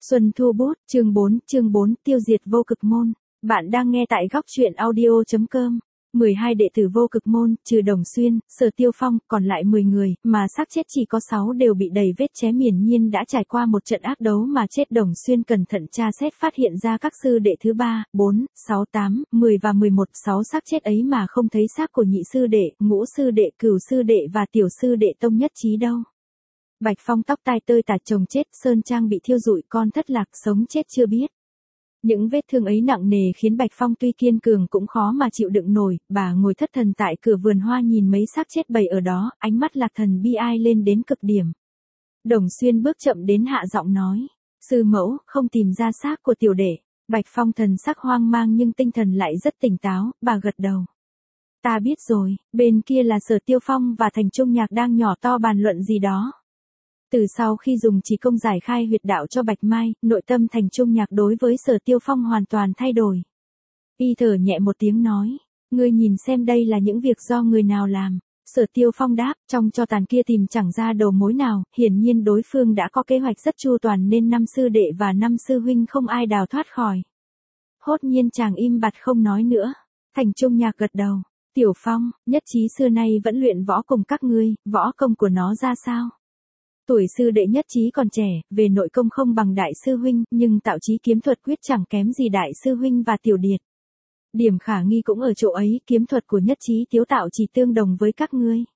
Xuân Thu Bút, chương 4, tiêu diệt vô cực môn. Bạn đang nghe tại góc truyện audio.com. 12 đệ tử vô cực môn, trừ Đồng Xuyên, Sở Tiêu Phong, còn lại 10 người, mà xác chết chỉ có 6 đều bị đầy vết chém, hiển nhiên đã trải qua một trận ác đấu mà chết. Đồng Xuyên cẩn thận tra xét phát hiện ra các sư đệ thứ 3, 4, 6, 8, 10 và 11, 6 xác chết ấy mà không thấy xác của nhị sư đệ, ngũ sư đệ, cửu sư đệ và tiểu sư đệ Tông Nhất Chí đâu. Bạch Phong tóc tai tơi tả chồng chết, sơn trang bị thiêu rụi, con thất lạc sống chết chưa biết. Những vết thương ấy nặng nề khiến Bạch Phong tuy kiên cường cũng khó mà chịu đựng nổi. Bà ngồi thất thần tại cửa vườn hoa nhìn mấy xác chết bày ở đó, ánh mắt lạc thần bi ai lên đến cực điểm. Đồng Xuyên bước chậm đến hạ giọng nói: sư mẫu, không tìm ra xác của tiểu đệ. Bạch Phong thần sắc hoang mang nhưng tinh thần lại rất tỉnh táo, bà gật đầu. Ta biết rồi. Bên kia là Sở Tiêu Phong và Thành Trung Nhạc đang nhỏ to bàn luận gì đó. Từ sau khi dùng chỉ công giải khai huyệt đạo cho Bạch Mai, nội tâm Thành Trung Nhạc đối với Sở Tiêu Phong hoàn toàn thay đổi. Y thở nhẹ một tiếng nói: ngươi nhìn xem đây là những việc do người nào làm. Sở Tiêu Phong đáp: trong tro tàn kia tìm chẳng ra đầu mối nào, hiển nhiên đối phương đã có kế hoạch rất chu toàn nên 5 sư đệ và 5 sư huynh không ai đào thoát khỏi. Hốt nhiên chàng im bặt không nói nữa. Thành Trung Nhạc gật đầu: Tiểu Phong, Nhất Chí xưa nay vẫn luyện võ cùng các ngươi, võ công của nó ra sao? Tuổi sư đệ Nhất Chí còn trẻ, về nội công không bằng đại sư huynh, nhưng tạo chí kiếm thuật quyết chẳng kém gì đại sư huynh và tiểu điệt. Điểm khả nghi cũng ở chỗ ấy, kiếm thuật của Nhất Chí tiếu tạo chỉ tương đồng với các ngươi.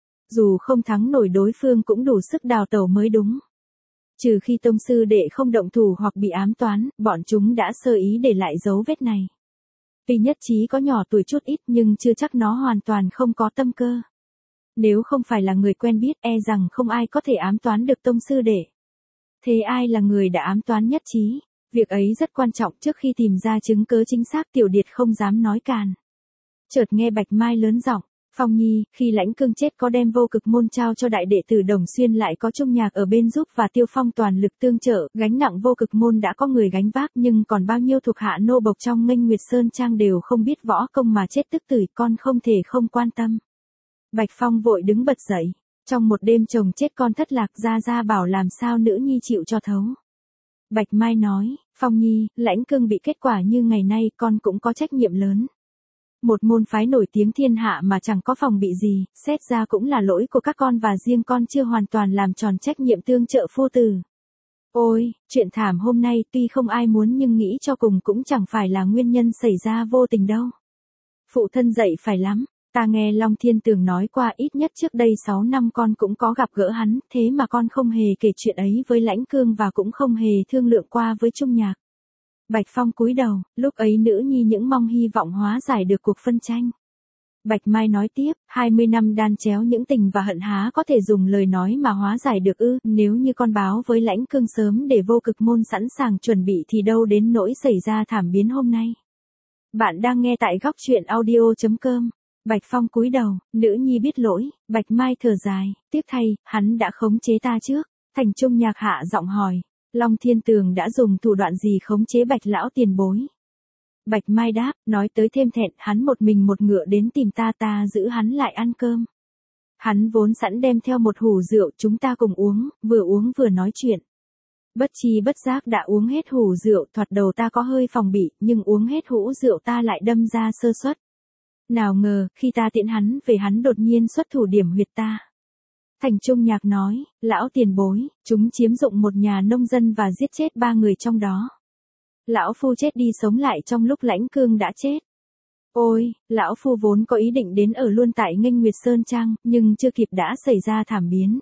Dù không thắng nổi đối phương cũng đủ sức đào tẩu mới đúng. Trừ khi tông sư đệ không động thủ hoặc bị ám toán, bọn chúng đã sơ ý để lại dấu vết này. Tuy Nhất Chí có nhỏ tuổi chút ít nhưng chưa chắc nó hoàn toàn không có tâm cơ. Nếu không phải là người quen biết, e rằng không ai có thể ám toán được tông sư đệ. Thế ai là người đã ám toán Nhất Chí? Việc ấy rất quan trọng, trước khi tìm ra chứng cớ chính xác tiểu điệt không dám nói càn. Chợt nghe Bạch Mai lớn giọng: Phong Nhi, khi Lãnh Cương chết có đem vô cực môn trao cho đại đệ tử Đồng Xuyên, lại có Trung Nhạc ở bên giúp và Tiêu Phong toàn lực tương trợ, gánh nặng vô cực môn đã có người gánh vác, nhưng còn bao nhiêu thuộc hạ nô bộc trong Nghênh Nguyệt Sơn Trang đều không biết võ công mà chết tức tưởi, con không thể không quan tâm. Bạch Phong vội đứng bật dậy: trong một đêm chồng chết con thất lạc, ra bảo làm sao nữ nhi chịu cho thấu. Bạch Mai nói: Phong Nhi, Lãnh Cương bị kết quả như ngày nay, con cũng có trách nhiệm lớn. Một môn phái nổi tiếng thiên hạ mà chẳng có phòng bị gì, xét ra cũng là lỗi của các con và riêng con chưa hoàn toàn làm tròn trách nhiệm tương trợ phu tử. Ôi, chuyện thảm hôm nay tuy không ai muốn nhưng nghĩ cho cùng cũng chẳng phải là nguyên nhân xảy ra vô tình đâu. Phụ thân dạy phải lắm. Ta nghe Long Thiên Tường nói qua, ít nhất trước đây 6 năm con cũng có gặp gỡ hắn, thế mà con không hề kể chuyện ấy với Lãnh Cương và cũng không hề thương lượng qua với Trung Nhạc. Bạch Phong cúi đầu, lúc ấy nữ nhi những mong hy vọng hóa giải được cuộc phân tranh. Bạch Mai nói tiếp: 20 năm đan chéo những tình và hận há có thể dùng lời nói mà hóa giải được ư? Nếu như con báo với Lãnh Cương sớm để vô cực môn sẵn sàng chuẩn bị thì đâu đến nỗi xảy ra thảm biến hôm nay. Bạn đang nghe tại góc truyện audio.com. Bạch Phong cúi đầu: nữ nhi biết lỗi. Bạch Mai thở dài: tiếc thay, hắn đã khống chế ta trước. Thành Trung Nhạc hạ giọng hỏi: Long Thiên Tường đã dùng thủ đoạn gì khống chế Bạch lão tiền bối? Bạch Mai đáp: nói tới thêm thẹn, hắn một mình một ngựa đến tìm ta, ta giữ hắn lại ăn cơm. Hắn vốn sẵn đem theo một hủ rượu, chúng ta cùng uống vừa nói chuyện. Bất chi bất giác đã uống hết hủ rượu, thoạt đầu ta có hơi phòng bị, nhưng uống hết hũ rượu ta lại đâm ra sơ suất. Nào ngờ, khi ta tiễn hắn về hắn đột nhiên xuất thủ điểm huyệt ta. Thành Trung Nhạc nói: lão tiền bối, chúng chiếm dụng một nhà nông dân và giết chết 3 người trong đó. Lão phu chết đi sống lại trong lúc Lãnh Cương đã chết. Ôi, lão phu vốn có ý định đến ở luôn tại Nghênh Nguyệt Sơn Trang, nhưng chưa kịp đã xảy ra thảm biến.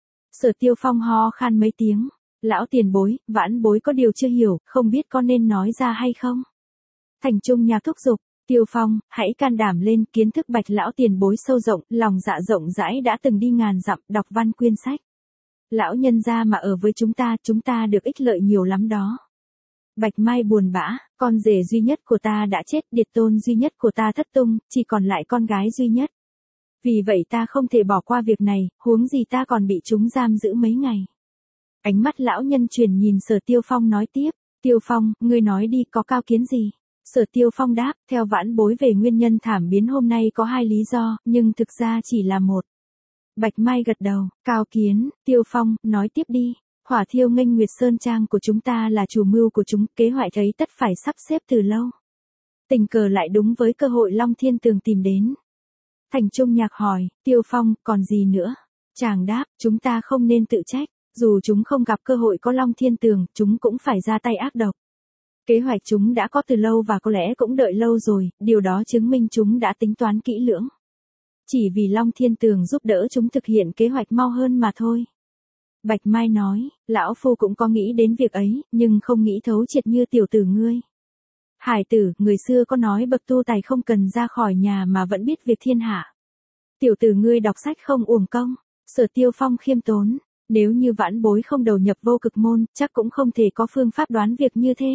Sở Tiêu Phong ho khan mấy tiếng: lão tiền bối, vãn bối có điều chưa hiểu, không biết có nên nói ra hay không? Thành Trung Nhạc thúc giục: Tiêu Phong, hãy can đảm lên, kiến thức Bạch lão tiền bối sâu rộng, lòng dạ rộng rãi, đã từng đi ngàn dặm, đọc văn quyên sách. Lão nhân gia mà ở với chúng ta được ích lợi nhiều lắm đó. Bạch Mai buồn bã: con rể duy nhất của ta đã chết, điệt tôn duy nhất của ta thất tung, chỉ còn lại con gái duy nhất. Vì vậy ta không thể bỏ qua việc này, huống gì ta còn bị chúng giam giữ mấy ngày. Ánh mắt lão nhân chuyển nhìn Sở Tiêu Phong nói tiếp: Tiêu Phong, ngươi nói đi, có cao kiến gì? Sở Tiêu Phong đáp: theo vãn bối về nguyên nhân thảm biến hôm nay có 2 lý do, nhưng thực ra chỉ là một. Bạch Mai gật đầu: cao kiến. Tiêu Phong, nói tiếp đi. Hỏa thiêu nghênh Nguyệt Sơn Trang của chúng ta là chủ mưu của chúng, kế hoạch ấy tất phải sắp xếp từ lâu. Tình cờ lại đúng với cơ hội Long Thiên Tường tìm đến. Thành Trung Nhạc hỏi, Tiêu Phong, còn gì nữa? Chàng đáp, chúng ta không nên tự trách, dù chúng không gặp cơ hội có Long Thiên Tường, chúng cũng phải ra tay ác độc. Kế hoạch chúng đã có từ lâu và có lẽ cũng đợi lâu rồi, điều đó chứng minh chúng đã tính toán kỹ lưỡng. Chỉ vì Long Thiên Tường giúp đỡ chúng thực hiện kế hoạch mau hơn mà thôi. Bạch Mai nói, lão phu cũng có nghĩ đến việc ấy, nhưng không nghĩ thấu triệt như tiểu tử ngươi. Hải tử, người xưa có nói bậc tu tài không cần ra khỏi nhà mà vẫn biết việc thiên hạ. Tiểu tử ngươi đọc sách không uổng công. Sở Tiêu Phong khiêm tốn, nếu như vãn bối không đầu nhập vô cực môn, chắc cũng không thể có phương pháp đoán việc như thế.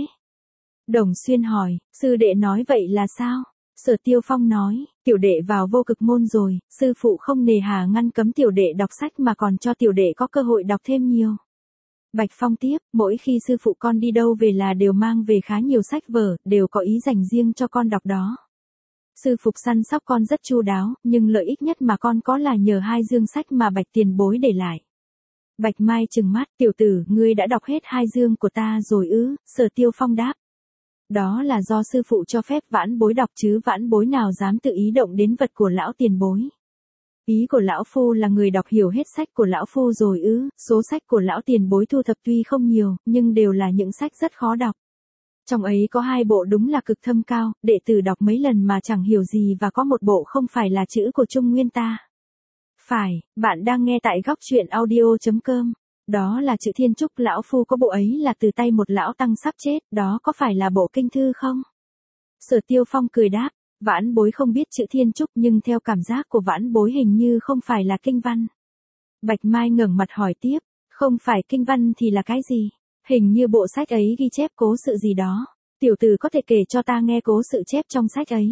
Đồng Xuyên hỏi, sư đệ nói vậy là sao? Sở Tiêu Phong nói, tiểu đệ vào vô cực môn rồi, sư phụ không nề hà ngăn cấm tiểu đệ đọc sách mà còn cho tiểu đệ có cơ hội đọc thêm nhiều. Bạch Phong tiếp, mỗi khi sư phụ con đi đâu về là đều mang về khá nhiều sách vở, đều có ý dành riêng cho con đọc đó. Sư phụ săn sóc con rất chu đáo, nhưng lợi ích nhất mà con có là nhờ 2 dương sách mà Bạch tiền bối để lại. Bạch Mai trừng mắt, tiểu tử, ngươi đã đọc hết 2 dương của ta rồi ư? Sở Tiêu Phong đáp. Đó là do sư phụ cho phép vãn bối đọc chứ vãn bối nào dám tự ý động đến vật của lão tiền bối. Ý của lão phu là người đọc hiểu hết sách của lão phu rồi ư? Số sách của lão tiền bối thu thập tuy không nhiều, nhưng đều là những sách rất khó đọc. Trong ấy có 2 bộ đúng là cực thâm cao, đệ tử đọc mấy lần mà chẳng hiểu gì và có một bộ không phải là chữ của Trung Nguyên ta. Phải, bạn đang nghe tại góc truyện audio.com. Đó là chữ Thiên Trúc, lão phu có bộ ấy là từ tay một lão tăng sắp chết, đó có phải là bộ kinh thư không? Sở Tiêu Phong cười đáp, vãn bối không biết chữ Thiên Trúc nhưng theo cảm giác của vãn bối hình như không phải là kinh văn. Bạch Mai ngẩng mặt hỏi tiếp, không phải kinh văn thì là cái gì? Hình như bộ sách ấy ghi chép cố sự gì đó. Tiểu tử có thể kể cho ta nghe cố sự chép trong sách ấy.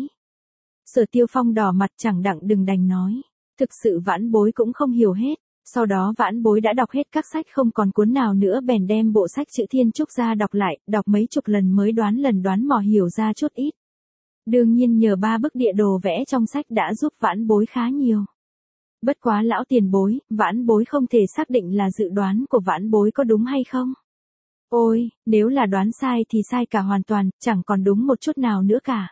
Sở Tiêu Phong đỏ mặt chẳng đặng đừng đành nói. Thực sự vãn bối cũng không hiểu hết. Sau đó vãn bối đã đọc hết các sách không còn cuốn nào nữa bèn đem bộ sách chữ Thiên Trúc ra đọc lại, đọc mấy chục lần mới lần đoán mò hiểu ra chút ít. Đương nhiên nhờ 3 bức địa đồ vẽ trong sách đã giúp vãn bối khá nhiều. Bất quá lão tiền bối, vãn bối không thể xác định là dự đoán của vãn bối có đúng hay không. Ôi, nếu là đoán sai thì sai cả hoàn toàn, chẳng còn đúng một chút nào nữa cả.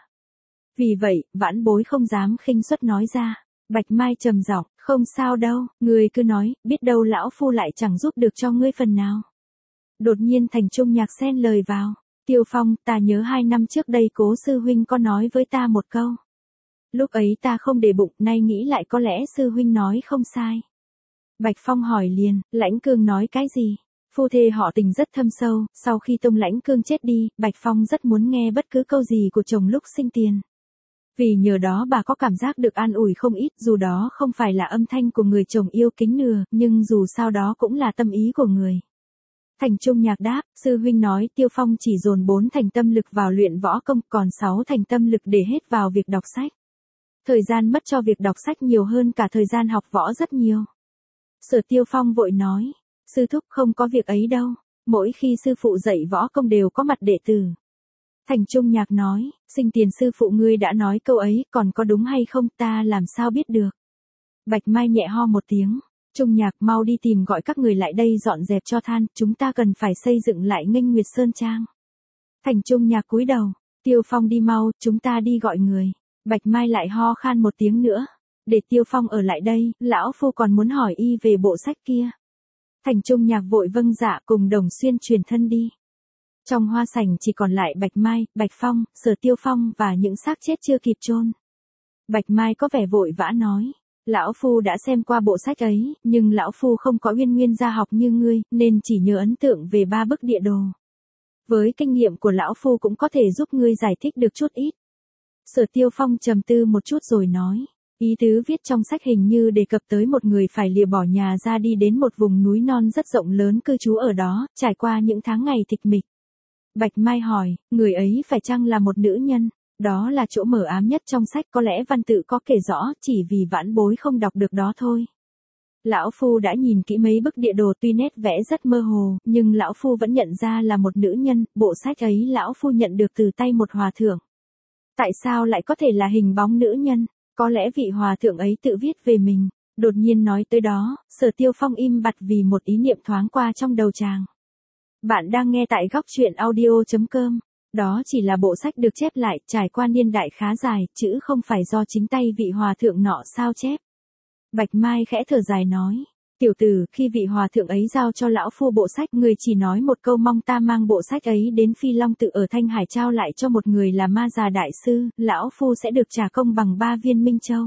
Vì vậy, vãn bối không dám khinh suất nói ra. Bạch Mai trầm giọng, không sao đâu, người cứ nói, biết đâu lão phu lại chẳng giúp được cho ngươi phần nào. Đột nhiên Thành Trung Nhạc xen lời vào, Tiêu Phong, ta nhớ 2 năm trước đây Cố sư huynh có nói với ta một câu. Lúc ấy ta không để bụng, nay nghĩ lại có lẽ sư huynh nói không sai. Bạch Phong hỏi liền, Lãnh Cương nói cái gì? Phu thê họ tình rất thâm sâu, sau khi Tông Lãnh Cương chết đi, Bạch Phong rất muốn nghe bất cứ câu gì của chồng lúc sinh tiền. Vì nhờ đó bà có cảm giác được an ủi không ít, dù đó không phải là âm thanh của người chồng yêu kính nửa, nhưng dù sao đó cũng là tâm ý của người. Thành Trung Nhạc đáp, sư huynh nói Tiêu Phong chỉ dồn 4 thành tâm lực vào luyện võ công, còn 6 thành tâm lực để hết vào việc đọc sách. Thời gian mất cho việc đọc sách nhiều hơn cả thời gian học võ rất nhiều. Sở Tiêu Phong vội nói, sư thúc không có việc ấy đâu, mỗi khi sư phụ dạy võ công đều có mặt đệ tử. Thành Trung Nhạc nói, sinh tiền sư phụ ngươi đã nói câu ấy, còn có đúng hay không ta làm sao biết được. Bạch Mai nhẹ ho một tiếng, Trung Nhạc mau đi tìm gọi các người lại đây dọn dẹp cho than, chúng ta cần phải xây dựng lại nghênh Nguyệt Sơn Trang. Thành Trung Nhạc cúi đầu, Tiêu Phong đi mau, chúng ta đi gọi người. Bạch Mai lại ho khan một tiếng nữa, để Tiêu Phong ở lại đây, lão phu còn muốn hỏi y về bộ sách kia. Thành Trung Nhạc vội vâng dạ cùng Đồng Xuyên truyền thân đi. Trong hoa sảnh chỉ còn lại Bạch Mai, Bạch Phong, Sở Tiêu Phong và những xác chết chưa kịp chôn. Bạch Mai có vẻ vội vã nói, lão phu đã xem qua bộ sách ấy, nhưng lão phu không có uyên nguyên gia học như ngươi, nên chỉ nhớ ấn tượng về 3 bức địa đồ. Với kinh nghiệm của lão phu cũng có thể giúp ngươi giải thích được chút ít. Sở Tiêu Phong trầm tư một chút rồi nói, ý tứ viết trong sách hình như đề cập tới một người phải lìa bỏ nhà ra đi đến một vùng núi non rất rộng lớn cư trú ở đó, trải qua những tháng ngày tịch mịch. Bạch Mai hỏi, người ấy phải chăng là một nữ nhân? Đó là chỗ mờ ám nhất trong sách, có lẽ văn tự có kể rõ, chỉ vì vãn bối không đọc được đó thôi. Lão phu đã nhìn kỹ mấy bức địa đồ, tuy nét vẽ rất mơ hồ, nhưng lão phu vẫn nhận ra là một nữ nhân, bộ sách ấy lão phu nhận được từ tay một hòa thượng. Tại sao lại có thể là hình bóng nữ nhân? Có lẽ vị hòa thượng ấy tự viết về mình. Đột nhiên nói tới đó, Sở Tiêu Phong im bặt vì một ý niệm thoáng qua trong đầu chàng. Bạn đang nghe tại góc truyện audio.com. Đó chỉ là bộ sách được chép lại, trải qua niên đại khá dài, chữ không phải do chính tay vị hòa thượng nọ sao chép. Bạch Mai khẽ thở dài nói. Tiểu tử, khi vị hòa thượng ấy giao cho lão phu bộ sách, người chỉ nói một câu mong ta mang bộ sách ấy đến Phi Long tự ở Thanh Hải trao lại cho một người là Ma Già đại sư, lão phu sẽ được trả công bằng 3 viên Minh Châu.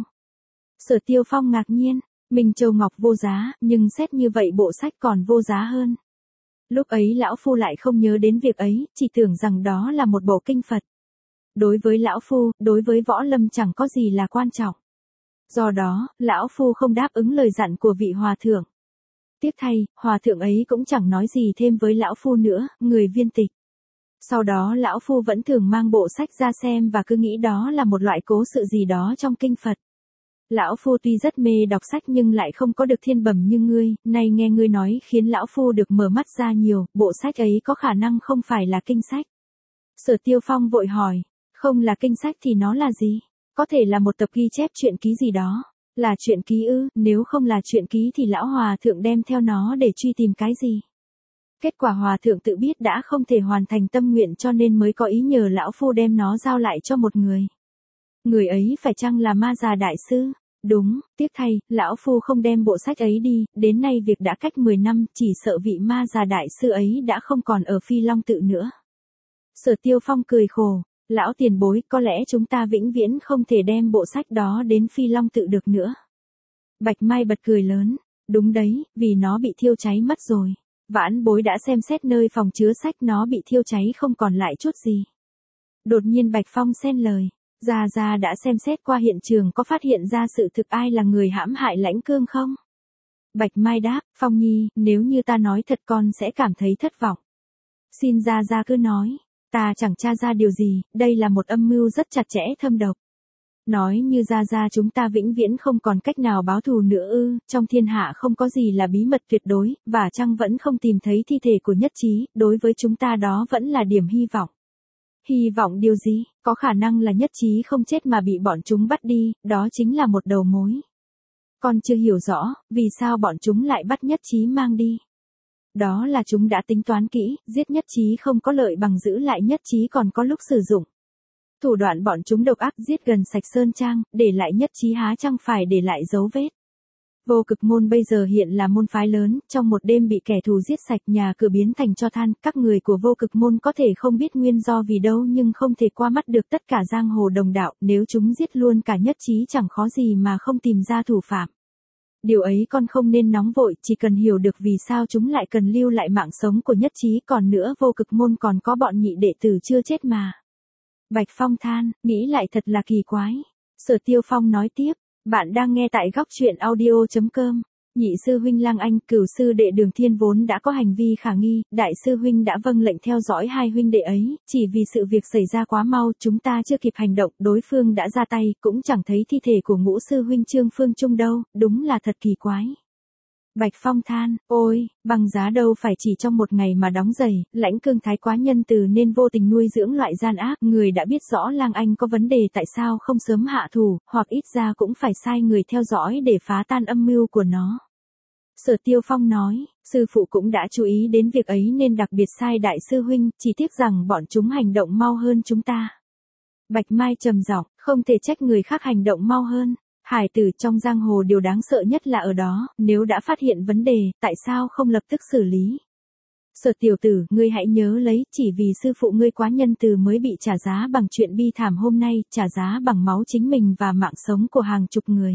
Sở Tiêu Phong ngạc nhiên, Minh Châu ngọc vô giá, nhưng xét như vậy bộ sách còn vô giá hơn. Lúc ấy lão phu lại không nhớ đến việc ấy, chỉ tưởng rằng đó là một bộ kinh Phật. Đối với lão phu, đối với võ lâm chẳng có gì là quan trọng. Do đó, lão phu không đáp ứng lời dặn của vị hòa thượng. Tiếc thay, hòa thượng ấy cũng chẳng nói gì thêm với lão phu nữa, người viên tịch. Sau đó lão phu vẫn thường mang bộ sách ra xem và cứ nghĩ đó là một loại cố sự gì đó trong kinh Phật. Lão phu tuy rất mê đọc sách nhưng lại không có được thiên bẩm như ngươi, nay nghe ngươi nói khiến lão phu được mở mắt ra nhiều, bộ sách ấy có khả năng không phải là kinh sách. Sở Tiêu Phong vội hỏi, không là kinh sách thì nó là gì? Có thể là một tập ghi chép truyện ký gì đó. Là truyện ký ư? Nếu không là truyện ký thì lão hòa thượng đem theo nó để truy tìm cái gì? Kết quả hòa thượng tự biết đã không thể hoàn thành tâm nguyện cho nên mới có ý nhờ lão phu đem nó giao lại cho một người. Người ấy phải chăng là Ma Già đại sư? Đúng, tiếc thay, lão phu không đem bộ sách ấy đi, đến nay việc đã cách 10 năm, chỉ sợ vị Ma Già đại sư ấy đã không còn ở Phi Long tự nữa. Sở Tiêu Phong cười khổ, lão tiền bối, có lẽ chúng ta vĩnh viễn không thể đem bộ sách đó đến Phi Long tự được nữa. Bạch Mai bật cười lớn, đúng đấy, vì nó bị thiêu cháy mất rồi. Vãn bối đã xem xét nơi phòng chứa sách nó bị thiêu cháy không còn lại chút gì. Đột nhiên Bạch Phong xen lời. Gia đã xem xét qua hiện trường có phát hiện ra sự thực ai là người hãm hại Lãnh Cương không? Bạch Mai đáp, Phong Nhi, nếu như ta nói thật con sẽ cảm thấy thất vọng. Xin Gia cứ nói, ta chẳng tra ra điều gì, đây là một âm mưu rất chặt chẽ thâm độc. Nói như Gia chúng ta vĩnh viễn không còn cách nào báo thù nữa ư, trong thiên hạ không có gì là bí mật tuyệt đối, và chăng vẫn không tìm thấy thi thể của Nhất Chí, đối với chúng ta đó vẫn là điểm hy vọng. Hy vọng điều gì? Có khả năng là Nhất Chí không chết mà bị bọn chúng bắt đi, đó chính là một đầu mối. Con chưa hiểu rõ, vì sao bọn chúng lại bắt Nhất Chí mang đi. Đó là chúng đã tính toán kỹ, giết Nhất Chí không có lợi bằng giữ lại Nhất Chí còn có lúc sử dụng. Thủ đoạn bọn chúng độc ác giết gần sạch Sơn Trang, để lại Nhất Chí há chăng phải để lại dấu vết. Vô Cực môn bây giờ hiện là môn phái lớn, trong một đêm bị kẻ thù giết sạch, nhà cửa biến thành tro than, các người của Vô Cực môn có thể không biết nguyên do vì đâu nhưng không thể qua mắt được tất cả giang hồ đồng đạo, nếu chúng giết luôn cả Nhất Chí chẳng khó gì mà không tìm ra thủ phạm. Điều ấy con không nên nóng vội, chỉ cần hiểu được vì sao chúng lại cần lưu lại mạng sống của Nhất Chí, còn nữa Vô Cực môn còn có bọn nhị đệ tử chưa chết mà. Bạch Phong than, nghĩ lại thật là kỳ quái. Sở Tiêu Phong nói tiếp. Bạn đang nghe tại góc truyện audio.com. Nhị sư huynh Lang Anh, cửu sư đệ Đường Thiên vốn đã có hành vi khả nghi, đại sư huynh đã vâng lệnh theo dõi hai huynh đệ ấy, chỉ vì sự việc xảy ra quá mau, chúng ta chưa kịp hành động, đối phương đã ra tay, cũng chẳng thấy thi thể của ngũ sư huynh Trương Phương Trung đâu, đúng là thật kỳ quái. Bạch Phong than, ôi, bằng giá đâu phải chỉ trong một ngày mà đóng giày, Lãnh Cương thái quá nhân từ nên vô tình nuôi dưỡng loại gian ác, người đã biết rõ Lang Anh có vấn đề tại sao không sớm hạ thủ, hoặc ít ra cũng phải sai người theo dõi để phá tan âm mưu của nó. Sở Tiêu Phong nói, sư phụ cũng đã chú ý đến việc ấy nên đặc biệt sai đại sư huynh, chỉ tiếc rằng bọn chúng hành động mau hơn chúng ta. Bạch Mai trầm giọng, không thể trách người khác hành động mau hơn. Hải tử trong giang hồ điều đáng sợ nhất là ở đó, nếu đã phát hiện vấn đề, tại sao không lập tức xử lý? Sở tiểu tử, ngươi hãy nhớ lấy, chỉ vì sư phụ ngươi quá nhân từ mới bị trả giá bằng chuyện bi thảm hôm nay, trả giá bằng máu chính mình và mạng sống của hàng chục người.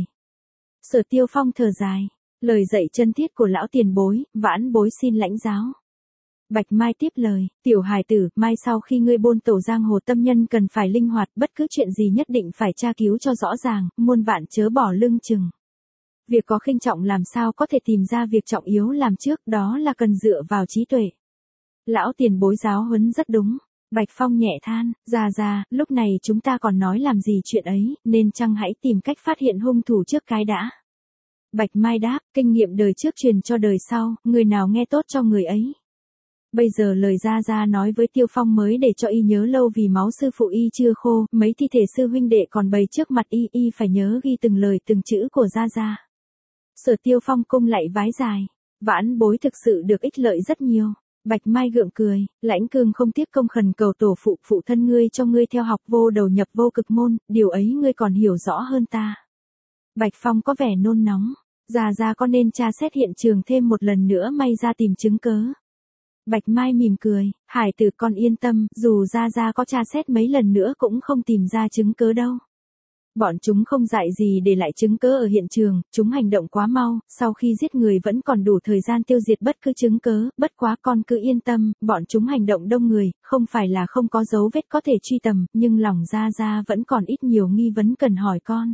Sở Tiêu Phong thở dài, lời dạy chân thiết của lão tiền bối, vãn bối xin lãnh giáo. Bạch Mai tiếp lời, tiểu hài tử, mai sau khi ngươi bôn tổ giang hồ tâm nhân cần phải linh hoạt, bất cứ chuyện gì nhất định phải tra cứu cho rõ ràng, muôn vạn chớ bỏ lưng chừng. Việc có khinh trọng làm sao có thể tìm ra việc trọng yếu làm trước, đó là cần dựa vào trí tuệ. Lão tiền bối giáo huấn rất đúng. Bạch Phong nhẹ than, ra, lúc này chúng ta còn nói làm gì chuyện ấy, nên chăng hãy tìm cách phát hiện hung thủ trước cái đã. Bạch Mai đáp, kinh nghiệm đời trước truyền cho đời sau, người nào nghe tốt cho người ấy. Bây giờ lời Gia nói với Tiêu Phong mới để cho y nhớ lâu vì máu sư phụ y chưa khô, mấy thi thể sư huynh đệ còn bày trước mặt y phải nhớ ghi từng lời từng chữ của Gia. Sở Tiêu Phong cung lạy vái dài. Vãn bối thực sự được ích lợi rất nhiều. Bạch Mai gượng cười, Lãnh Cương không tiếc công khẩn cầu tổ phụ thân ngươi cho ngươi theo học vô đầu nhập vô cực môn, điều ấy ngươi còn hiểu rõ hơn ta. Bạch Phong có vẻ nôn nóng, Gia có nên tra xét hiện trường thêm một lần nữa may ra tìm chứng cớ. Bạch Mai mỉm cười, Hải tử con yên tâm, dù Gia có tra xét mấy lần nữa cũng không tìm ra chứng cớ đâu. Bọn chúng không dại gì để lại chứng cớ ở hiện trường, chúng hành động quá mau, sau khi giết người vẫn còn đủ thời gian tiêu diệt bất cứ chứng cớ, bất quá con cứ yên tâm, bọn chúng hành động đông người, không phải là không có dấu vết có thể truy tầm, nhưng lòng Gia vẫn còn ít nhiều nghi vấn cần hỏi con.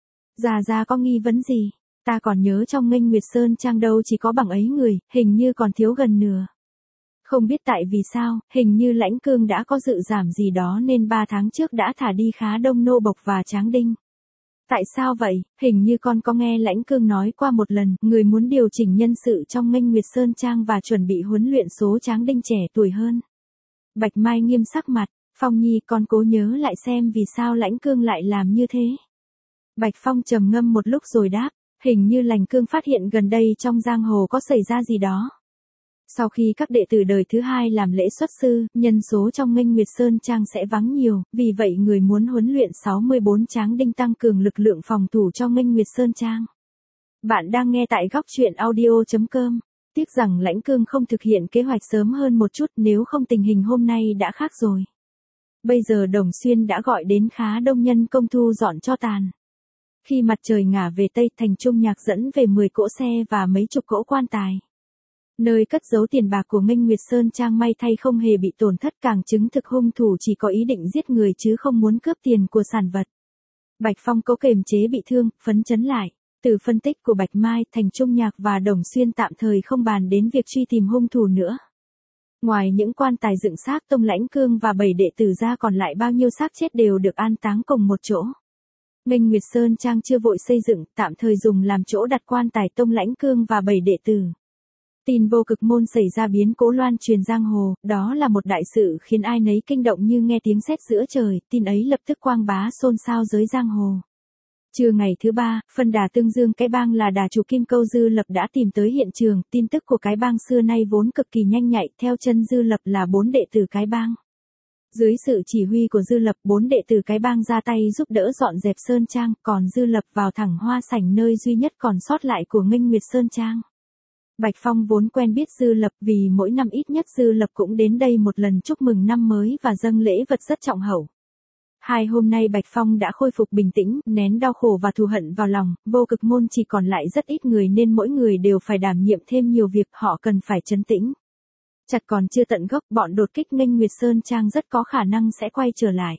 Gia có nghi vấn gì? Ta còn nhớ trong Nghênh Nguyệt Sơn Trang đâu chỉ có bằng ấy người, hình như còn thiếu gần nửa. Không biết tại vì sao, hình như Lãnh Cương đã có dự giảm gì đó nên 3 tháng trước đã thả đi khá đông nô bộc và tráng đinh. Tại sao vậy? Hình như con có nghe Lãnh Cương nói qua một lần, người muốn điều chỉnh nhân sự trong Nghênh Nguyệt Sơn Trang và chuẩn bị huấn luyện số tráng đinh trẻ tuổi hơn. Bạch Mai nghiêm sắc mặt, Phong Nhi con cố nhớ lại xem vì sao Lãnh Cương lại làm như thế. Bạch Phong trầm ngâm một lúc rồi đáp, hình như Lãnh Cương phát hiện gần đây trong giang hồ có xảy ra gì đó. Sau khi các đệ tử đời thứ 2 làm lễ xuất sư, nhân số trong Nghênh Nguyệt Sơn Trang sẽ vắng nhiều, vì vậy người muốn huấn luyện 64 tráng đinh tăng cường lực lượng phòng thủ cho Nghênh Nguyệt Sơn Trang. Bạn đang nghe tại góc truyện audio.com. Tiếc rằng Lãnh Cương không thực hiện kế hoạch sớm hơn một chút, nếu không tình hình hôm nay đã khác rồi. Bây giờ Đồng Xuyên đã gọi đến khá đông nhân công thu dọn cho tàn. Khi mặt trời ngả về Tây, Thành Trung Nhạc dẫn về 10 cỗ xe và mấy chục cỗ quan tài. Nơi cất giấu tiền bạc của Nghênh Nguyệt Sơn Trang may thay không hề bị tổn thất, càng chứng thực hung thủ chỉ có ý định giết người chứ không muốn cướp tiền của sản vật. Bạch Phong cố kềm chế bị thương, phấn chấn lại. Từ phân tích của Bạch Mai, Thành Trung Nhạc và Đồng Xuyên tạm thời không bàn đến việc truy tìm hung thủ nữa. Ngoài những quan tài dựng xác Tông Lãnh Cương và 7 đệ tử ra, còn lại bao nhiêu xác chết đều được an táng cùng một chỗ. Nghênh Nguyệt Sơn Trang chưa vội xây dựng, tạm thời dùng làm chỗ đặt quan tài Tông Lãnh Cương và 7 đệ tử. Tin vô cực môn xảy ra biến cố loan truyền giang hồ, đó là một đại sự khiến ai nấy kinh động như nghe tiếng sét giữa trời, tin ấy lập tức quang bá xôn xao giới giang hồ. Trưa ngày thứ 3, phân đà Tương Dương cái bang là đà chủ Kim Câu Dư Lập đã tìm tới hiện trường, tin tức của cái bang xưa nay vốn cực kỳ nhanh nhạy, theo chân Dư Lập là 4 đệ tử cái bang. Dưới sự chỉ huy của Dư Lập, 4 đệ tử cái bang ra tay giúp đỡ dọn dẹp Sơn Trang, còn Dư Lập vào thẳng hoa sảnh nơi duy nhất còn sót lại của Nghênh Nguyệt Sơn Trang. Bạch Phong vốn quen biết Dư Lập vì mỗi năm ít nhất Dư Lập cũng đến đây một lần chúc mừng năm mới và dâng lễ vật rất trọng hậu. 2 hôm nay Bạch Phong đã khôi phục bình tĩnh, nén đau khổ và thù hận vào lòng, vô cực môn chỉ còn lại rất ít người nên mỗi người đều phải đảm nhiệm thêm nhiều việc, họ cần phải trấn tĩnh. Chặt còn chưa tận gốc, bọn đột kích Nghênh Nguyệt Sơn Trang rất có khả năng sẽ quay trở lại.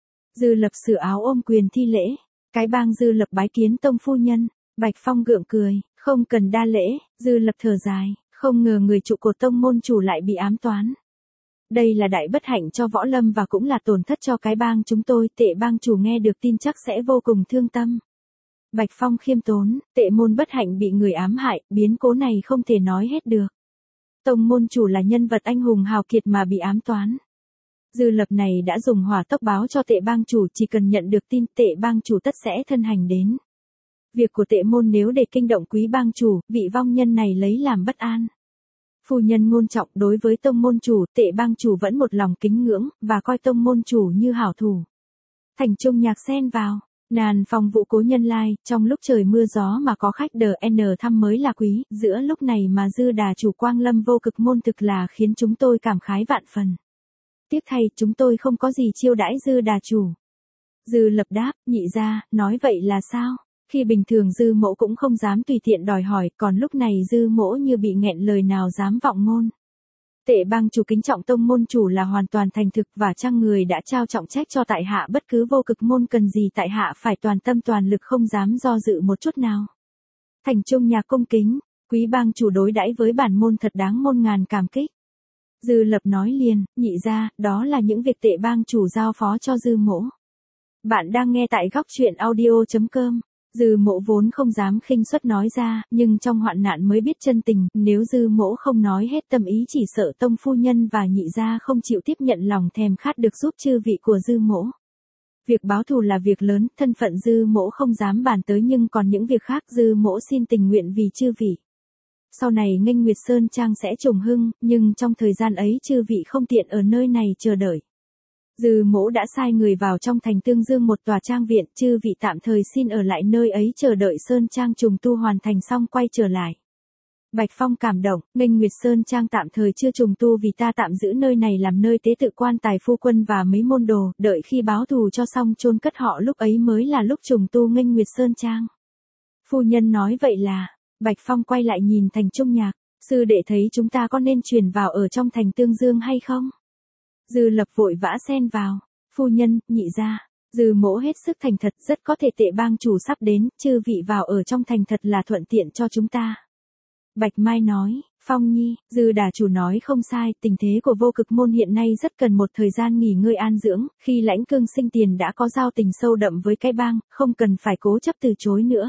Dư Lập sửa áo ôm quyền thi lễ, cái bang Dư Lập bái kiến tông phu nhân. Bạch Phong gượng cười, không cần đa lễ. Dư Lập thở dài, không ngờ người trụ cột tông môn chủ lại bị ám toán. Đây là đại bất hạnh cho võ lâm và cũng là tổn thất cho cái bang chúng tôi, Tệ bang chủ nghe được tin chắc sẽ vô cùng thương tâm. Bạch Phong khiêm tốn, Tệ môn bất hạnh bị người ám hại, biến cố này không thể nói hết được. Tông môn chủ là nhân vật anh hùng hào kiệt mà bị ám toán. Dư Lập này đã dùng hỏa tốc báo cho Tệ bang chủ, chỉ cần nhận được tin Tệ bang chủ tất sẽ thân hành đến. Việc của Tệ môn nếu để kinh động quý bang chủ, vị vong nhân này lấy làm bất an. Phu nhân ngôn trọng, đối với tông môn chủ, Tệ bang chủ vẫn một lòng kính ngưỡng, và coi tông môn chủ như hảo thủ. Thành Trung Nhạc xen vào, nàn phòng vụ Cố Nhân Lai, trong lúc trời mưa gió mà có khách DN thăm mới là quý, giữa lúc này mà Dư đà chủ quang lâm vô cực môn thực là khiến chúng tôi cảm khái vạn phần. Tiếc thay chúng tôi không có gì chiêu đãi Dư đà chủ. Dư Lập đáp, nhị ra, nói vậy là sao? Khi bình thường Dư mỗ cũng không dám tùy tiện đòi hỏi, còn lúc này Dư mỗ như bị nghẹn lời nào dám vọng ngôn. Tệ bang chủ kính trọng tông môn chủ là hoàn toàn thành thực và chăng người đã trao trọng trách cho tại hạ, bất cứ vô cực môn cần gì tại hạ phải toàn tâm toàn lực không dám do dự một chút nào. Thành Trung Nhạc cung kính, quý bang chủ đối đãi với bản môn thật đáng muôn ngàn cảm kích. Dư Lập nói liền, nhị ra, đó là những việc Tệ bang chủ giao phó cho Dư mỗ. Bạn đang nghe tại góc truyện audio.com. Dư mỗ vốn không dám khinh suất nói ra, nhưng trong hoạn nạn mới biết chân tình, nếu Dư mỗ không nói hết tâm ý chỉ sợ tông phu nhân và nhị gia không chịu tiếp nhận lòng thèm khát được giúp chư vị của Dư mỗ. Việc báo thù là việc lớn, thân phận Dư Mỗ không dám bàn tới nhưng còn những việc khác Dư Mỗ xin tình nguyện vì chư vị. Sau này Nghênh Nguyệt Sơn Trang sẽ trùng hưng, nhưng trong thời gian ấy chư vị không tiện ở nơi này chờ đợi. Dư Mỗ đã sai người vào trong thành Tương Dương một tòa trang viện, chư vị tạm thời xin ở lại nơi ấy chờ đợi Sơn Trang trùng tu hoàn thành xong quay trở lại. Bạch Phong cảm động, Nghênh Nguyệt Sơn Trang tạm thời chưa trùng tu vì ta tạm giữ nơi này làm nơi tế tự quan tài phu quân và mấy môn đồ, đợi khi báo thù cho xong chôn cất họ lúc ấy mới là lúc trùng tu Nghênh Nguyệt Sơn Trang. Phu nhân nói vậy là, Bạch Phong quay lại nhìn Thành Trung Nhạc, sư đệ thấy chúng ta có nên chuyển vào ở trong thành Tương Dương hay không? Dư Lập vội vã xen vào, phu nhân, nhị gia, Dư Mỗ hết sức thành thật, rất có thể Tệ bang chủ sắp đến, chư vị vào ở trong thành thật là thuận tiện cho chúng ta. Bạch Mai nói, Phong Nhi, Dư đà chủ nói không sai, tình thế của Vô Cực Môn hiện nay rất cần một thời gian nghỉ ngơi an dưỡng, khi Lãnh Cương Sinh Tiền đã có giao tình sâu đậm với cái bang, không cần phải cố chấp từ chối nữa.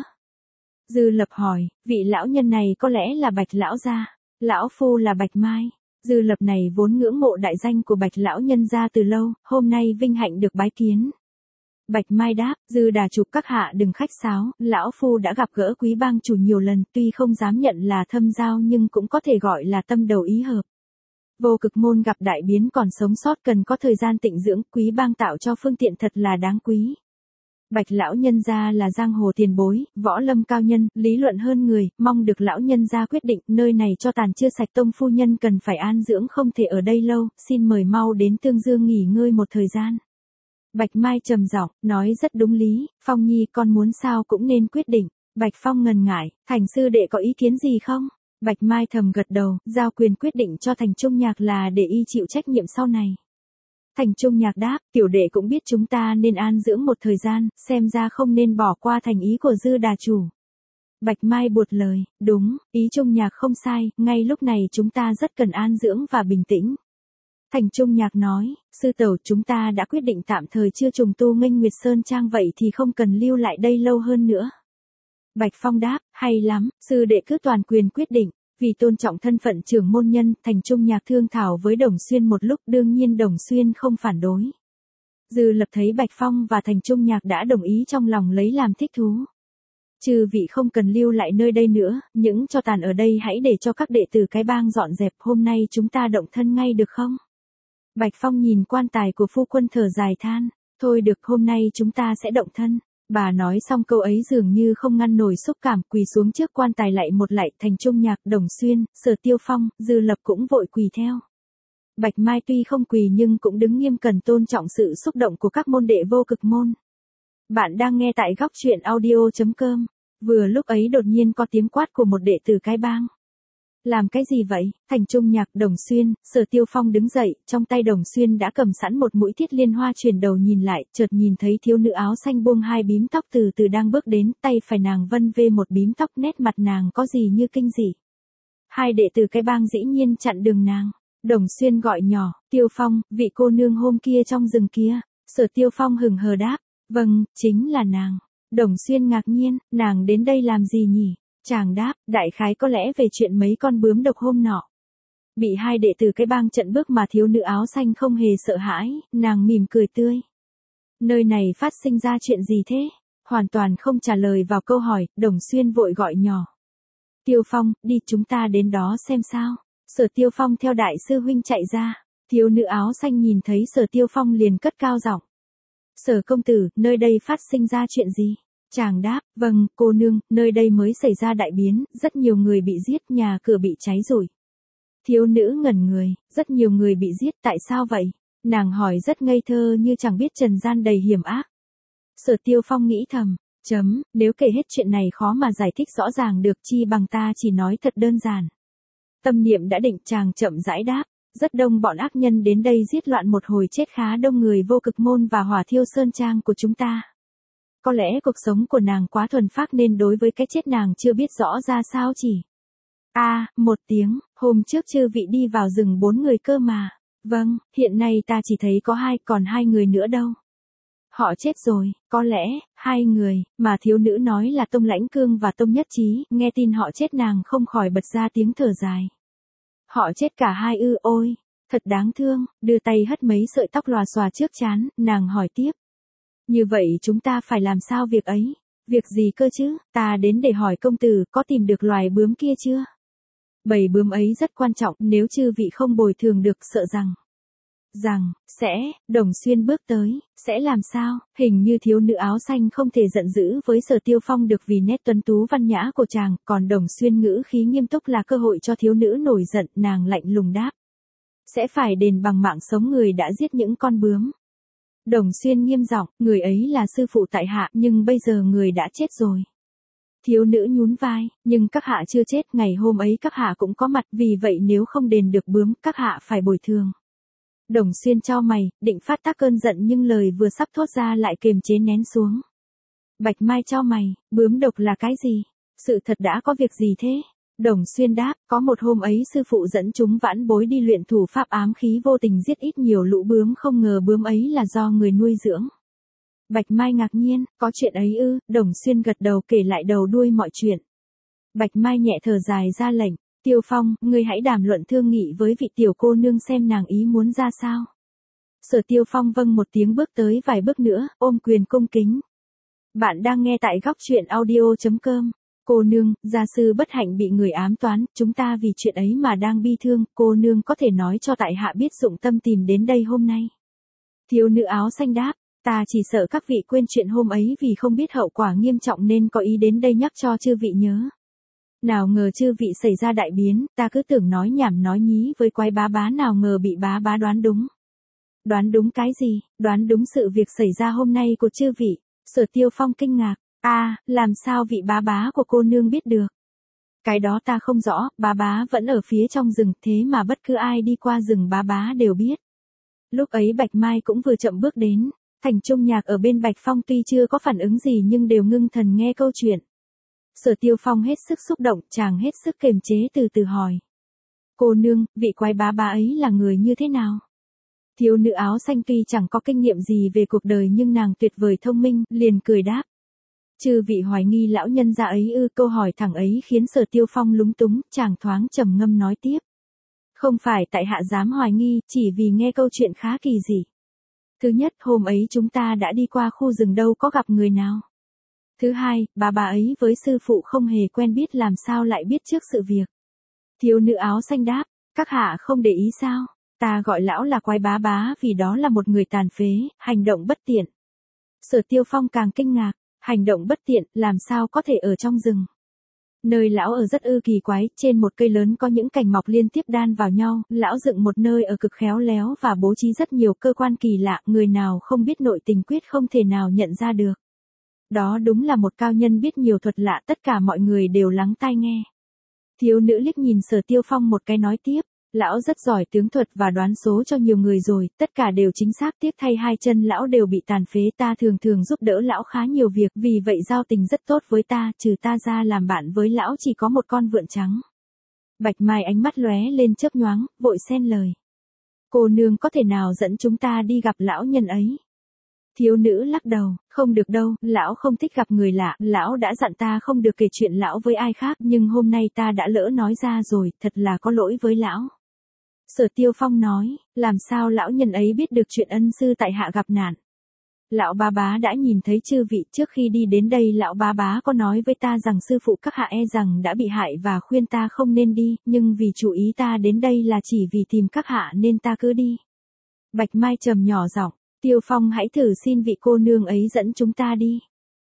Dư Lập hỏi, vị lão nhân này có lẽ là Bạch lão gia, lão phu là Bạch Mai. Dư Lập này vốn ngưỡng mộ đại danh của Bạch lão nhân gia từ lâu, hôm nay vinh hạnh được bái kiến. Bạch Mai đáp, Dư đà chủ các hạ đừng khách sáo, lão phu đã gặp gỡ quý bang chủ nhiều lần, tuy không dám nhận là thâm giao nhưng cũng có thể gọi là tâm đầu ý hợp. Vô Cực Môn gặp đại biến còn sống sót cần có thời gian tịnh dưỡng, quý bang tạo cho phương tiện thật là đáng quý. Bạch lão nhân gia là giang hồ tiền bối, võ lâm cao nhân, lý luận hơn người, mong được lão nhân gia quyết định, nơi này cho tàn chưa sạch, tông phu nhân cần phải an dưỡng không thể ở đây lâu, xin mời mau đến Tương Dương nghỉ ngơi một thời gian. Bạch Mai trầm giọng, nói rất đúng lý, Phong Nhi con muốn sao cũng nên quyết định. Bạch Phong ngần ngại, Thành sư đệ có ý kiến gì không? Bạch Mai thầm gật đầu, giao quyền quyết định cho Thành Trung Nhạc là để y chịu trách nhiệm sau này. Thành Trung Nhạc đáp, tiểu đệ cũng biết chúng ta nên an dưỡng một thời gian, xem ra không nên bỏ qua thành ý của Dư đà chủ. Bạch Mai buột lời, đúng, ý Trung Nhạc không sai, ngay lúc này chúng ta rất cần an dưỡng và bình tĩnh. Thành Trung Nhạc nói, sư tẩu chúng ta đã quyết định tạm thời chưa trùng tu Nghênh Nguyệt Sơn Trang vậy thì không cần lưu lại đây lâu hơn nữa. Bạch Phong đáp, hay lắm, sư đệ cứ toàn quyền quyết định, vì tôn trọng thân phận trưởng môn nhân, Thành Trung Nhạc thương thảo với Đồng Xuyên một lúc, đương nhiên Đồng Xuyên không phản đối. Dư Lập thấy Bạch Phong và Thành Trung Nhạc đã đồng ý trong lòng lấy làm thích thú. Chư vị không cần lưu lại nơi đây nữa, những tro tàn ở đây hãy để cho các đệ tử cái bang dọn dẹp, hôm nay chúng ta động thân ngay được không? Bạch Phong nhìn quan tài của phu quân thở dài than, thôi được hôm nay chúng ta sẽ động thân. Bà nói xong câu ấy dường như không ngăn nổi xúc cảm, quỳ xuống trước quan tài lạy một lạy, Thành Trung Nhạc, Đồng Xuyên, Sở Tiêu Phong, Dư Lập cũng vội quỳ theo. Bạch Mai tuy không quỳ nhưng cũng đứng nghiêm cần tôn trọng sự xúc động của các môn đệ Vô Cực Môn. Bạn đang nghe tại góc truyện audio.com. Vừa lúc ấy đột nhiên có tiếng quát của một đệ tử cái bang. Làm cái gì vậy? Thành Trung Nhạc, Đồng Xuyên, Sở Tiêu Phong đứng dậy, trong tay Đồng Xuyên đã cầm sẵn một mũi thiết liên hoa, chuyển đầu nhìn lại, chợt nhìn thấy thiếu nữ áo xanh buông hai bím tóc từ từ đang bước đến, tay phải nàng vân vê một bím tóc, nét mặt nàng có gì như kinh dị. Hai đệ tử cái bang dĩ nhiên chặn đường nàng. Đồng Xuyên gọi nhỏ, Tiêu Phong, vị cô nương hôm kia trong rừng kia. Sở Tiêu Phong hừng hờ đáp, vâng, chính là nàng. Đồng Xuyên ngạc nhiên, nàng đến đây làm gì nhỉ? Chàng đáp, đại khái có lẽ về chuyện mấy con bướm độc hôm nọ. Bị hai đệ tử cái bang chặn bước mà thiếu nữ áo xanh không hề sợ hãi, nàng mỉm cười tươi. Nơi này phát sinh ra chuyện gì thế? Hoàn toàn không trả lời vào câu hỏi, Đồng Xuyên vội gọi nhỏ. Tiêu Phong, đi chúng ta đến đó xem sao. Sở Tiêu Phong theo đại sư huynh chạy ra. Thiếu nữ áo xanh nhìn thấy Sở Tiêu Phong liền cất cao giọng. Sở công tử, nơi đây phát sinh ra chuyện gì? Chàng đáp, vâng, cô nương, nơi đây mới xảy ra đại biến, rất nhiều người bị giết, nhà cửa bị cháy rụi. Thiếu nữ ngẩn người, rất nhiều người bị giết, tại sao vậy? Nàng hỏi rất ngây thơ như chẳng biết trần gian đầy hiểm ác. Sở Tiêu Phong nghĩ thầm, nếu kể hết chuyện này khó mà giải thích rõ ràng được, chi bằng ta chỉ nói thật đơn giản. Tâm niệm đã định, chàng chậm rãi đáp, rất đông bọn ác nhân đến đây giết loạn một hồi, chết khá đông người Vô Cực Môn và hỏa thiêu sơn trang của chúng ta. Có lẽ cuộc sống của nàng quá thuần phác nên đối với cái chết nàng chưa biết rõ ra sao chỉ. Một tiếng, hôm trước chư vị đi vào rừng 4 người cơ mà. Vâng, hiện nay ta chỉ thấy có 2, còn 2 người nữa đâu. Họ chết rồi, có lẽ, 2 người, mà thiếu nữ nói là Tông Lãnh Cương và Tông Nhất Chí, nghe tin họ chết nàng không khỏi bật ra tiếng thở dài. Họ chết cả 2 ư? Ôi, thật đáng thương, đưa tay hất mấy sợi tóc lòa xòa trước trán, nàng hỏi tiếp. Như vậy chúng ta phải làm sao việc ấy? Việc gì cơ chứ? Ta đến để hỏi công tử có tìm được loài bướm kia chưa? Bầy bướm ấy rất quan trọng, nếu chư vị không bồi thường được sợ sẽ, Đồng Xuyên bước tới, sẽ làm sao? Hình như thiếu nữ áo xanh không thể giận dữ với Sở Tiêu Phong được vì nét tuấn tú văn nhã của chàng, còn Đồng Xuyên ngữ khí nghiêm túc là cơ hội cho thiếu nữ nổi giận, nàng lạnh lùng đáp. Sẽ phải đền bằng mạng sống người đã giết những con bướm. Đồng Xuyên nghiêm giọng, người ấy là sư phụ tại hạ, nhưng bây giờ người đã chết rồi. Thiếu nữ nhún vai, nhưng các hạ chưa chết, ngày hôm ấy các hạ cũng có mặt, vì vậy nếu không đền được bướm, các hạ phải bồi thường. Đồng Xuyên chau mày, định phát tác cơn giận nhưng lời vừa sắp thốt ra lại kiềm chế nén xuống. Bạch Mai chau mày, bướm độc là cái gì? Sự thật đã có việc gì thế? Đồng Xuyên đáp, có một hôm ấy sư phụ dẫn chúng vãn bối đi luyện thủ pháp ám khí vô tình giết ít nhiều lũ bướm, không ngờ bướm ấy là do người nuôi dưỡng. Bạch Mai ngạc nhiên, có chuyện ấy ư? Đồng Xuyên gật đầu kể lại đầu đuôi mọi chuyện. Bạch Mai nhẹ thở dài ra lệnh, Tiêu Phong, ngươi hãy đàm luận thương nghị với vị tiểu cô nương xem nàng ý muốn ra sao. Sở Tiêu Phong vâng một tiếng bước tới vài bước nữa, ôm quyền cung kính. Bạn đang nghe tại góc truyện audio.com. Cô nương, gia sư bất hạnh bị người ám toán, chúng ta vì chuyện ấy mà đang bi thương, cô nương có thể nói cho tại hạ biết dụng tâm tìm đến đây hôm nay. Thiếu nữ áo xanh đáp, ta chỉ sợ các vị quên chuyện hôm ấy vì không biết hậu quả nghiêm trọng nên có ý đến đây nhắc cho chư vị nhớ. Nào ngờ chư vị xảy ra đại biến, ta cứ tưởng nói nhảm nói nhí với quái bá bá, nào ngờ bị bá bá đoán đúng. Đoán đúng cái gì? Đoán đúng sự việc xảy ra hôm nay của chư vị. Sở Tiêu Phong kinh ngạc, làm sao vị bá bá của cô nương biết được? Cái đó ta không rõ, bá bá vẫn ở phía trong rừng, thế mà bất cứ ai đi qua rừng bá bá đều biết. Lúc ấy Bạch Mai cũng vừa chậm bước đến, Thành Trung Nhạc ở bên Bạch Phong tuy chưa có phản ứng gì nhưng đều ngưng thần nghe câu chuyện. Sở Tiêu Phong hết sức xúc động, chàng hết sức kiềm chế từ từ hỏi. Cô nương, vị quái bá bá ấy là người như thế nào? Thiếu nữ áo xanh tuy chẳng có kinh nghiệm gì về cuộc đời nhưng nàng tuyệt vời thông minh, liền cười đáp. Chư vị hoài nghi lão nhân gia ấy ư? Câu hỏi thẳng ấy khiến Sở Tiêu Phong lúng túng, chàng thoáng trầm ngâm nói tiếp. Không phải tại hạ dám hoài nghi, chỉ vì nghe câu chuyện khá kỳ dị. Thứ nhất, hôm ấy chúng ta đã đi qua khu rừng đâu có gặp người nào. Thứ hai, bà ấy với sư phụ không hề quen biết, làm sao lại biết trước sự việc. Thiếu nữ áo xanh đáp, các hạ không để ý sao? Ta gọi lão là quái bá bá vì đó là một người tàn phế, hành động bất tiện. Sở Tiêu Phong càng kinh ngạc, hành động bất tiện, làm sao có thể ở trong rừng. Nơi lão ở rất kỳ quái, trên một cây lớn có những cành mọc liên tiếp đan vào nhau, lão dựng một nơi ở cực khéo léo và bố trí rất nhiều cơ quan kỳ lạ, người nào không biết nội tình quyết không thể nào nhận ra được. Đó đúng là một cao nhân biết nhiều thuật lạ, tất cả mọi người đều lắng tai nghe. Thiếu nữ liếc nhìn Sở Tiêu Phong một cái nói tiếp, lão rất giỏi tướng thuật và đoán số cho nhiều người rồi, tất cả đều chính xác, tiếc thay hai chân lão đều bị tàn phế, ta thường giúp đỡ lão khá nhiều việc, vì vậy giao tình rất tốt với ta, trừ ta ra làm bạn với lão chỉ có một con vượn trắng. Bạch Mai ánh mắt lóe lên chớp nhoáng, vội xen lời. Cô nương có thể nào dẫn chúng ta đi gặp lão nhân ấy? Thiếu nữ lắc đầu, không được đâu, lão không thích gặp người lạ, lão đã dặn ta không được kể chuyện lão với ai khác, nhưng hôm nay ta đã lỡ nói ra rồi, thật là có lỗi với lão. Sở Tiêu Phong nói, làm sao lão nhân ấy biết được chuyện ân sư tại hạ gặp nạn? Lão bá bá đã nhìn thấy chư vị, trước khi đi đến đây lão bá bá có nói với ta rằng sư phụ các hạ rằng đã bị hại và khuyên ta không nên đi, nhưng vì chủ ý ta đến đây là chỉ vì tìm các hạ nên ta cứ đi. Bạch Mai trầm nhỏ giọng, Tiêu Phong hãy thử xin vị cô nương ấy dẫn chúng ta đi.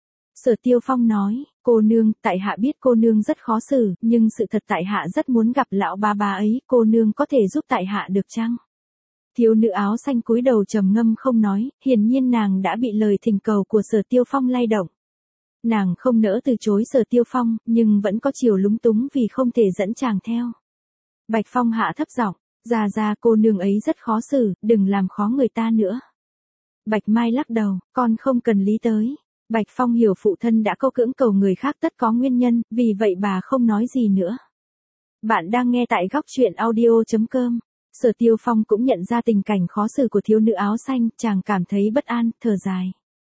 Sở Tiêu Phong nói, cô nương, tại hạ biết cô nương rất khó xử, nhưng sự thật tại hạ rất muốn gặp lão bá bá ấy, cô nương có thể giúp tại hạ được chăng? Thiếu nữ áo xanh cúi đầu trầm ngâm không nói, hiển nhiên nàng đã bị lời thỉnh cầu của Sở Tiêu Phong lay động. Nàng không nỡ từ chối Sở Tiêu Phong, nhưng vẫn có chiều lúng túng vì không thể dẫn chàng theo. Bạch Phong hạ thấp giọng, ra cô nương ấy rất khó xử, đừng làm khó người ta nữa. Bạch Mai lắc đầu, con không cần lý tới. Bạch Phong hiểu phụ thân đã câu cưỡng cầu người khác tất có nguyên nhân, vì vậy bà không nói gì nữa. Bạn đang nghe tại góc truyện audio.com. Sở Tiêu Phong cũng nhận ra tình cảnh khó xử của thiếu nữ áo xanh, chàng cảm thấy bất an, thở dài.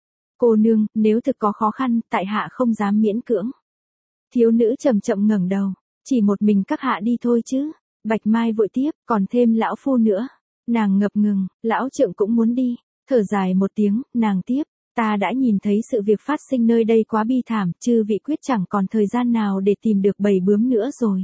Cô nương, nếu thực có khó khăn, tại hạ không dám miễn cưỡng. Thiếu nữ chậm chậm ngẩng đầu, chỉ một mình các hạ đi thôi chứ. Bạch Mai vội tiếp, còn thêm lão phu nữa. Nàng ngập ngừng, lão trượng cũng muốn đi. Thở dài một tiếng, nàng tiếp, Ta đã nhìn thấy sự việc phát sinh nơi đây quá bi thảm, chư vị quyết chẳng còn thời gian nào để tìm được bầy bướm nữa rồi.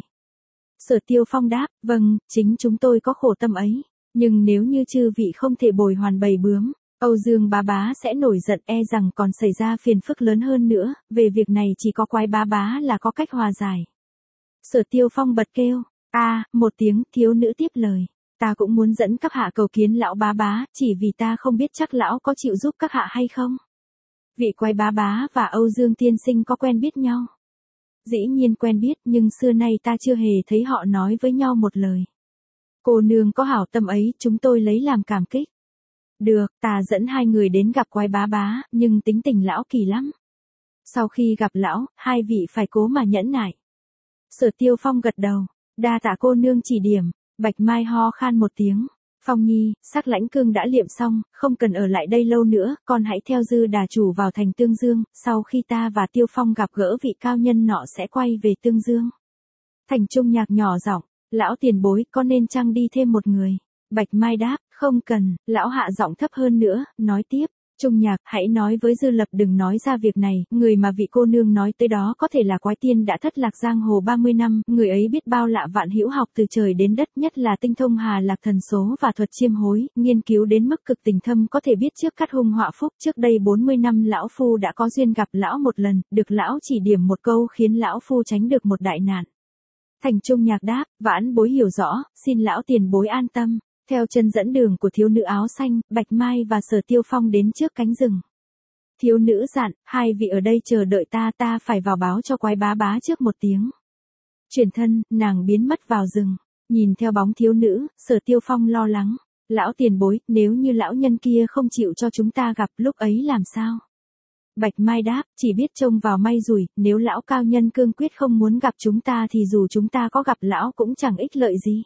Sở Tiêu Phong đáp, vâng, chính chúng tôi có khổ tâm ấy. Nhưng nếu như chư vị không thể bồi hoàn bầy bướm, Âu Dương bá bá sẽ nổi giận, e rằng còn xảy ra phiền phức lớn hơn nữa, về việc này chỉ có Quái bá bá là có cách hòa giải. Sở Tiêu Phong bật kêu, một tiếng, thiếu nữ tiếp lời. Ta cũng muốn dẫn các hạ cầu kiến lão bá bá, chỉ vì ta không biết chắc lão có chịu giúp các hạ hay không. Vị Quái bá bá và Âu Dương tiên sinh có quen biết nhau? Dĩ nhiên quen biết, nhưng xưa nay ta chưa hề thấy họ nói với nhau một lời. Cô nương có hảo tâm ấy, chúng tôi lấy làm cảm kích. Được, ta dẫn hai người đến gặp Quái bá bá, nhưng tính tình lão kỳ lắm. Sau khi gặp lão, hai vị phải cố mà nhẫn nại. Sở Tiêu Phong gật đầu, đa tạ cô nương chỉ điểm. Bạch Mai ho khan một tiếng. Phong Nhi, Sắc Lãnh Cương đã liệm xong, không cần ở lại đây lâu nữa, con hãy theo Dư Đà chủ vào thành Tương Dương, sau khi ta và Tiêu Phong gặp gỡ vị cao nhân nọ sẽ quay về Tương Dương. Thành Trung Nhạc nhỏ giọng, lão tiền bối, có nên chăng đi thêm một người? Bạch Mai đáp, không cần, lão hạ giọng thấp hơn nữa, nói tiếp. Trung Nhạc, hãy nói với Dư Lập đừng nói ra việc này, người mà vị cô nương nói tới đó có thể là Quái Tiên đã thất lạc giang hồ 30 năm, người ấy biết bao lạ vạn hữu học từ trời đến đất, nhất là tinh thông Hà Lạc thần số và thuật chiêm hối, nghiên cứu đến mức cực tình thâm, có thể biết trước cắt hung họa phúc. Trước đây 40 năm lão phu đã có duyên gặp lão một lần, được lão chỉ điểm một câu khiến lão phu tránh được một đại nạn. Thành Trung Nhạc đáp, vãn bối hiểu rõ, xin lão tiền bối an tâm. Theo chân dẫn đường của thiếu nữ áo xanh, Bạch Mai và Sở Tiêu Phong đến trước cánh rừng. Thiếu nữ dặn, hai vị ở đây chờ đợi ta phải vào báo cho Quái bá bá trước một tiếng. Chuyển thân, nàng biến mất vào rừng. Nhìn theo bóng thiếu nữ, Sở Tiêu Phong lo lắng. Lão tiền bối, nếu như lão nhân kia không chịu cho chúng ta gặp, lúc ấy làm sao? Bạch Mai đáp, chỉ biết trông vào may rủi, nếu lão cao nhân cương quyết không muốn gặp chúng ta thì dù chúng ta có gặp lão cũng chẳng ích lợi gì.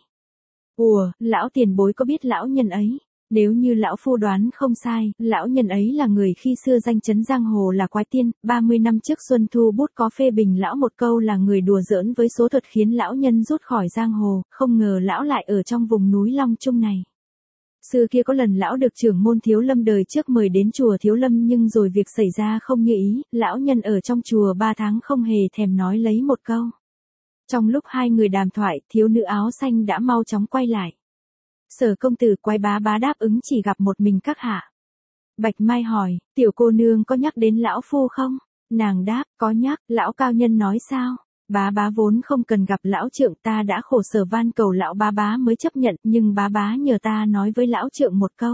Ủa, lão tiền bối có biết lão nhân ấy? Nếu như lão phu đoán không sai, lão nhân ấy là người khi xưa danh chấn giang hồ là Quái Tiên, 30 năm trước Xuân Thu Bút có phê bình lão một câu là người đùa giỡn với số thuật khiến lão nhân rút khỏi giang hồ, không ngờ lão lại ở trong vùng núi Long Trung này. Xưa kia có lần lão được trưởng môn Thiếu Lâm đời trước mời đến chùa Thiếu Lâm nhưng rồi việc xảy ra không như ý, lão nhân ở trong chùa 3 tháng không hề thèm nói lấy một câu. Trong lúc hai người đàm thoại, thiếu nữ áo xanh đã mau chóng quay lại. Sở công tử, Quái bá bá đáp ứng chỉ gặp một mình các hạ. Bạch Mai hỏi, tiểu cô nương có nhắc đến lão phu không? Nàng đáp, có nhắc, lão cao nhân nói sao? Bá bá vốn không cần gặp lão trượng, ta đã khổ sở van cầu lão bá bá mới chấp nhận, nhưng bá bá nhờ ta nói với lão trượng một câu.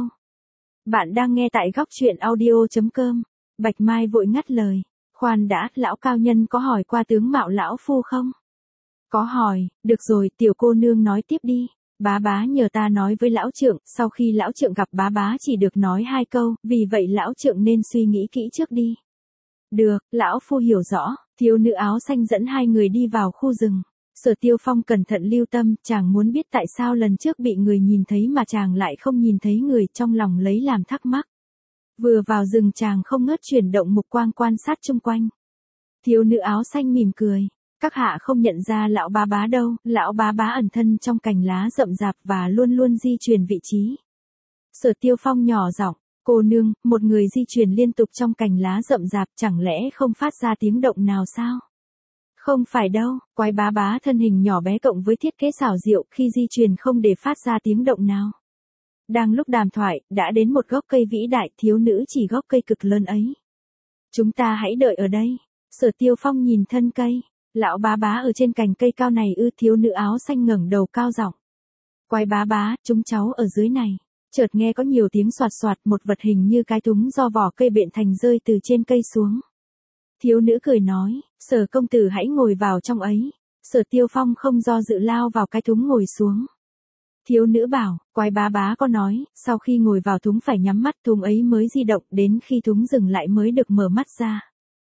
Bạn đang nghe tại góc truyện audio.com. Bạch Mai vội ngắt lời. Khoan đã, lão cao nhân có hỏi qua tướng mạo lão phu không? Có hỏi, được rồi, tiểu cô nương nói tiếp đi. Bá bá nhờ ta nói với lão trượng, sau khi lão trượng gặp bá bá chỉ được nói 2 câu, vì vậy lão trượng nên suy nghĩ kỹ trước đi. Được, lão phu hiểu rõ. Thiếu nữ áo xanh dẫn hai người đi vào khu rừng. Sở Tiêu Phong cẩn thận lưu tâm, chàng muốn biết tại sao lần trước bị người nhìn thấy mà chàng lại không nhìn thấy người, trong lòng lấy làm thắc mắc. Vừa vào rừng chàng không ngớt chuyển động mục quang quan sát chung quanh. Thiếu nữ áo xanh mỉm cười. Các hạ không nhận ra lão bá bá đâu, lão bá bá ẩn thân trong cành lá rậm rạp và luôn luôn di chuyển vị trí. Sở Tiêu Phong nhỏ giọng, cô nương, một người di chuyển liên tục trong cành lá rậm rạp chẳng lẽ không phát ra tiếng động nào sao? Không phải đâu, Quái bá bá thân hình nhỏ bé cộng với thiết kế xảo diệu khi di chuyển không để phát ra tiếng động nào. Đang lúc đàm thoại, đã đến một gốc cây vĩ đại, thiếu nữ chỉ gốc cây cực lớn ấy. Chúng ta hãy đợi ở đây. Sở Tiêu Phong nhìn thân cây. Lão bá bá ở trên cành cây cao này ư? Thiếu nữ áo xanh ngẩng đầu cao giọng. Quái bá bá, chúng cháu ở dưới này. Chợt nghe có nhiều tiếng soạt soạt, một vật hình như cái thúng do vỏ cây bện thành rơi từ trên cây xuống. Thiếu nữ cười nói, Sở công tử hãy ngồi vào trong ấy. Sở Tiêu Phong không do dự lao vào cái thúng ngồi xuống. Thiếu nữ bảo, Quái bá bá có nói, sau khi ngồi vào thúng phải nhắm mắt, thúng ấy mới di động, đến khi thúng dừng lại mới được mở mắt ra.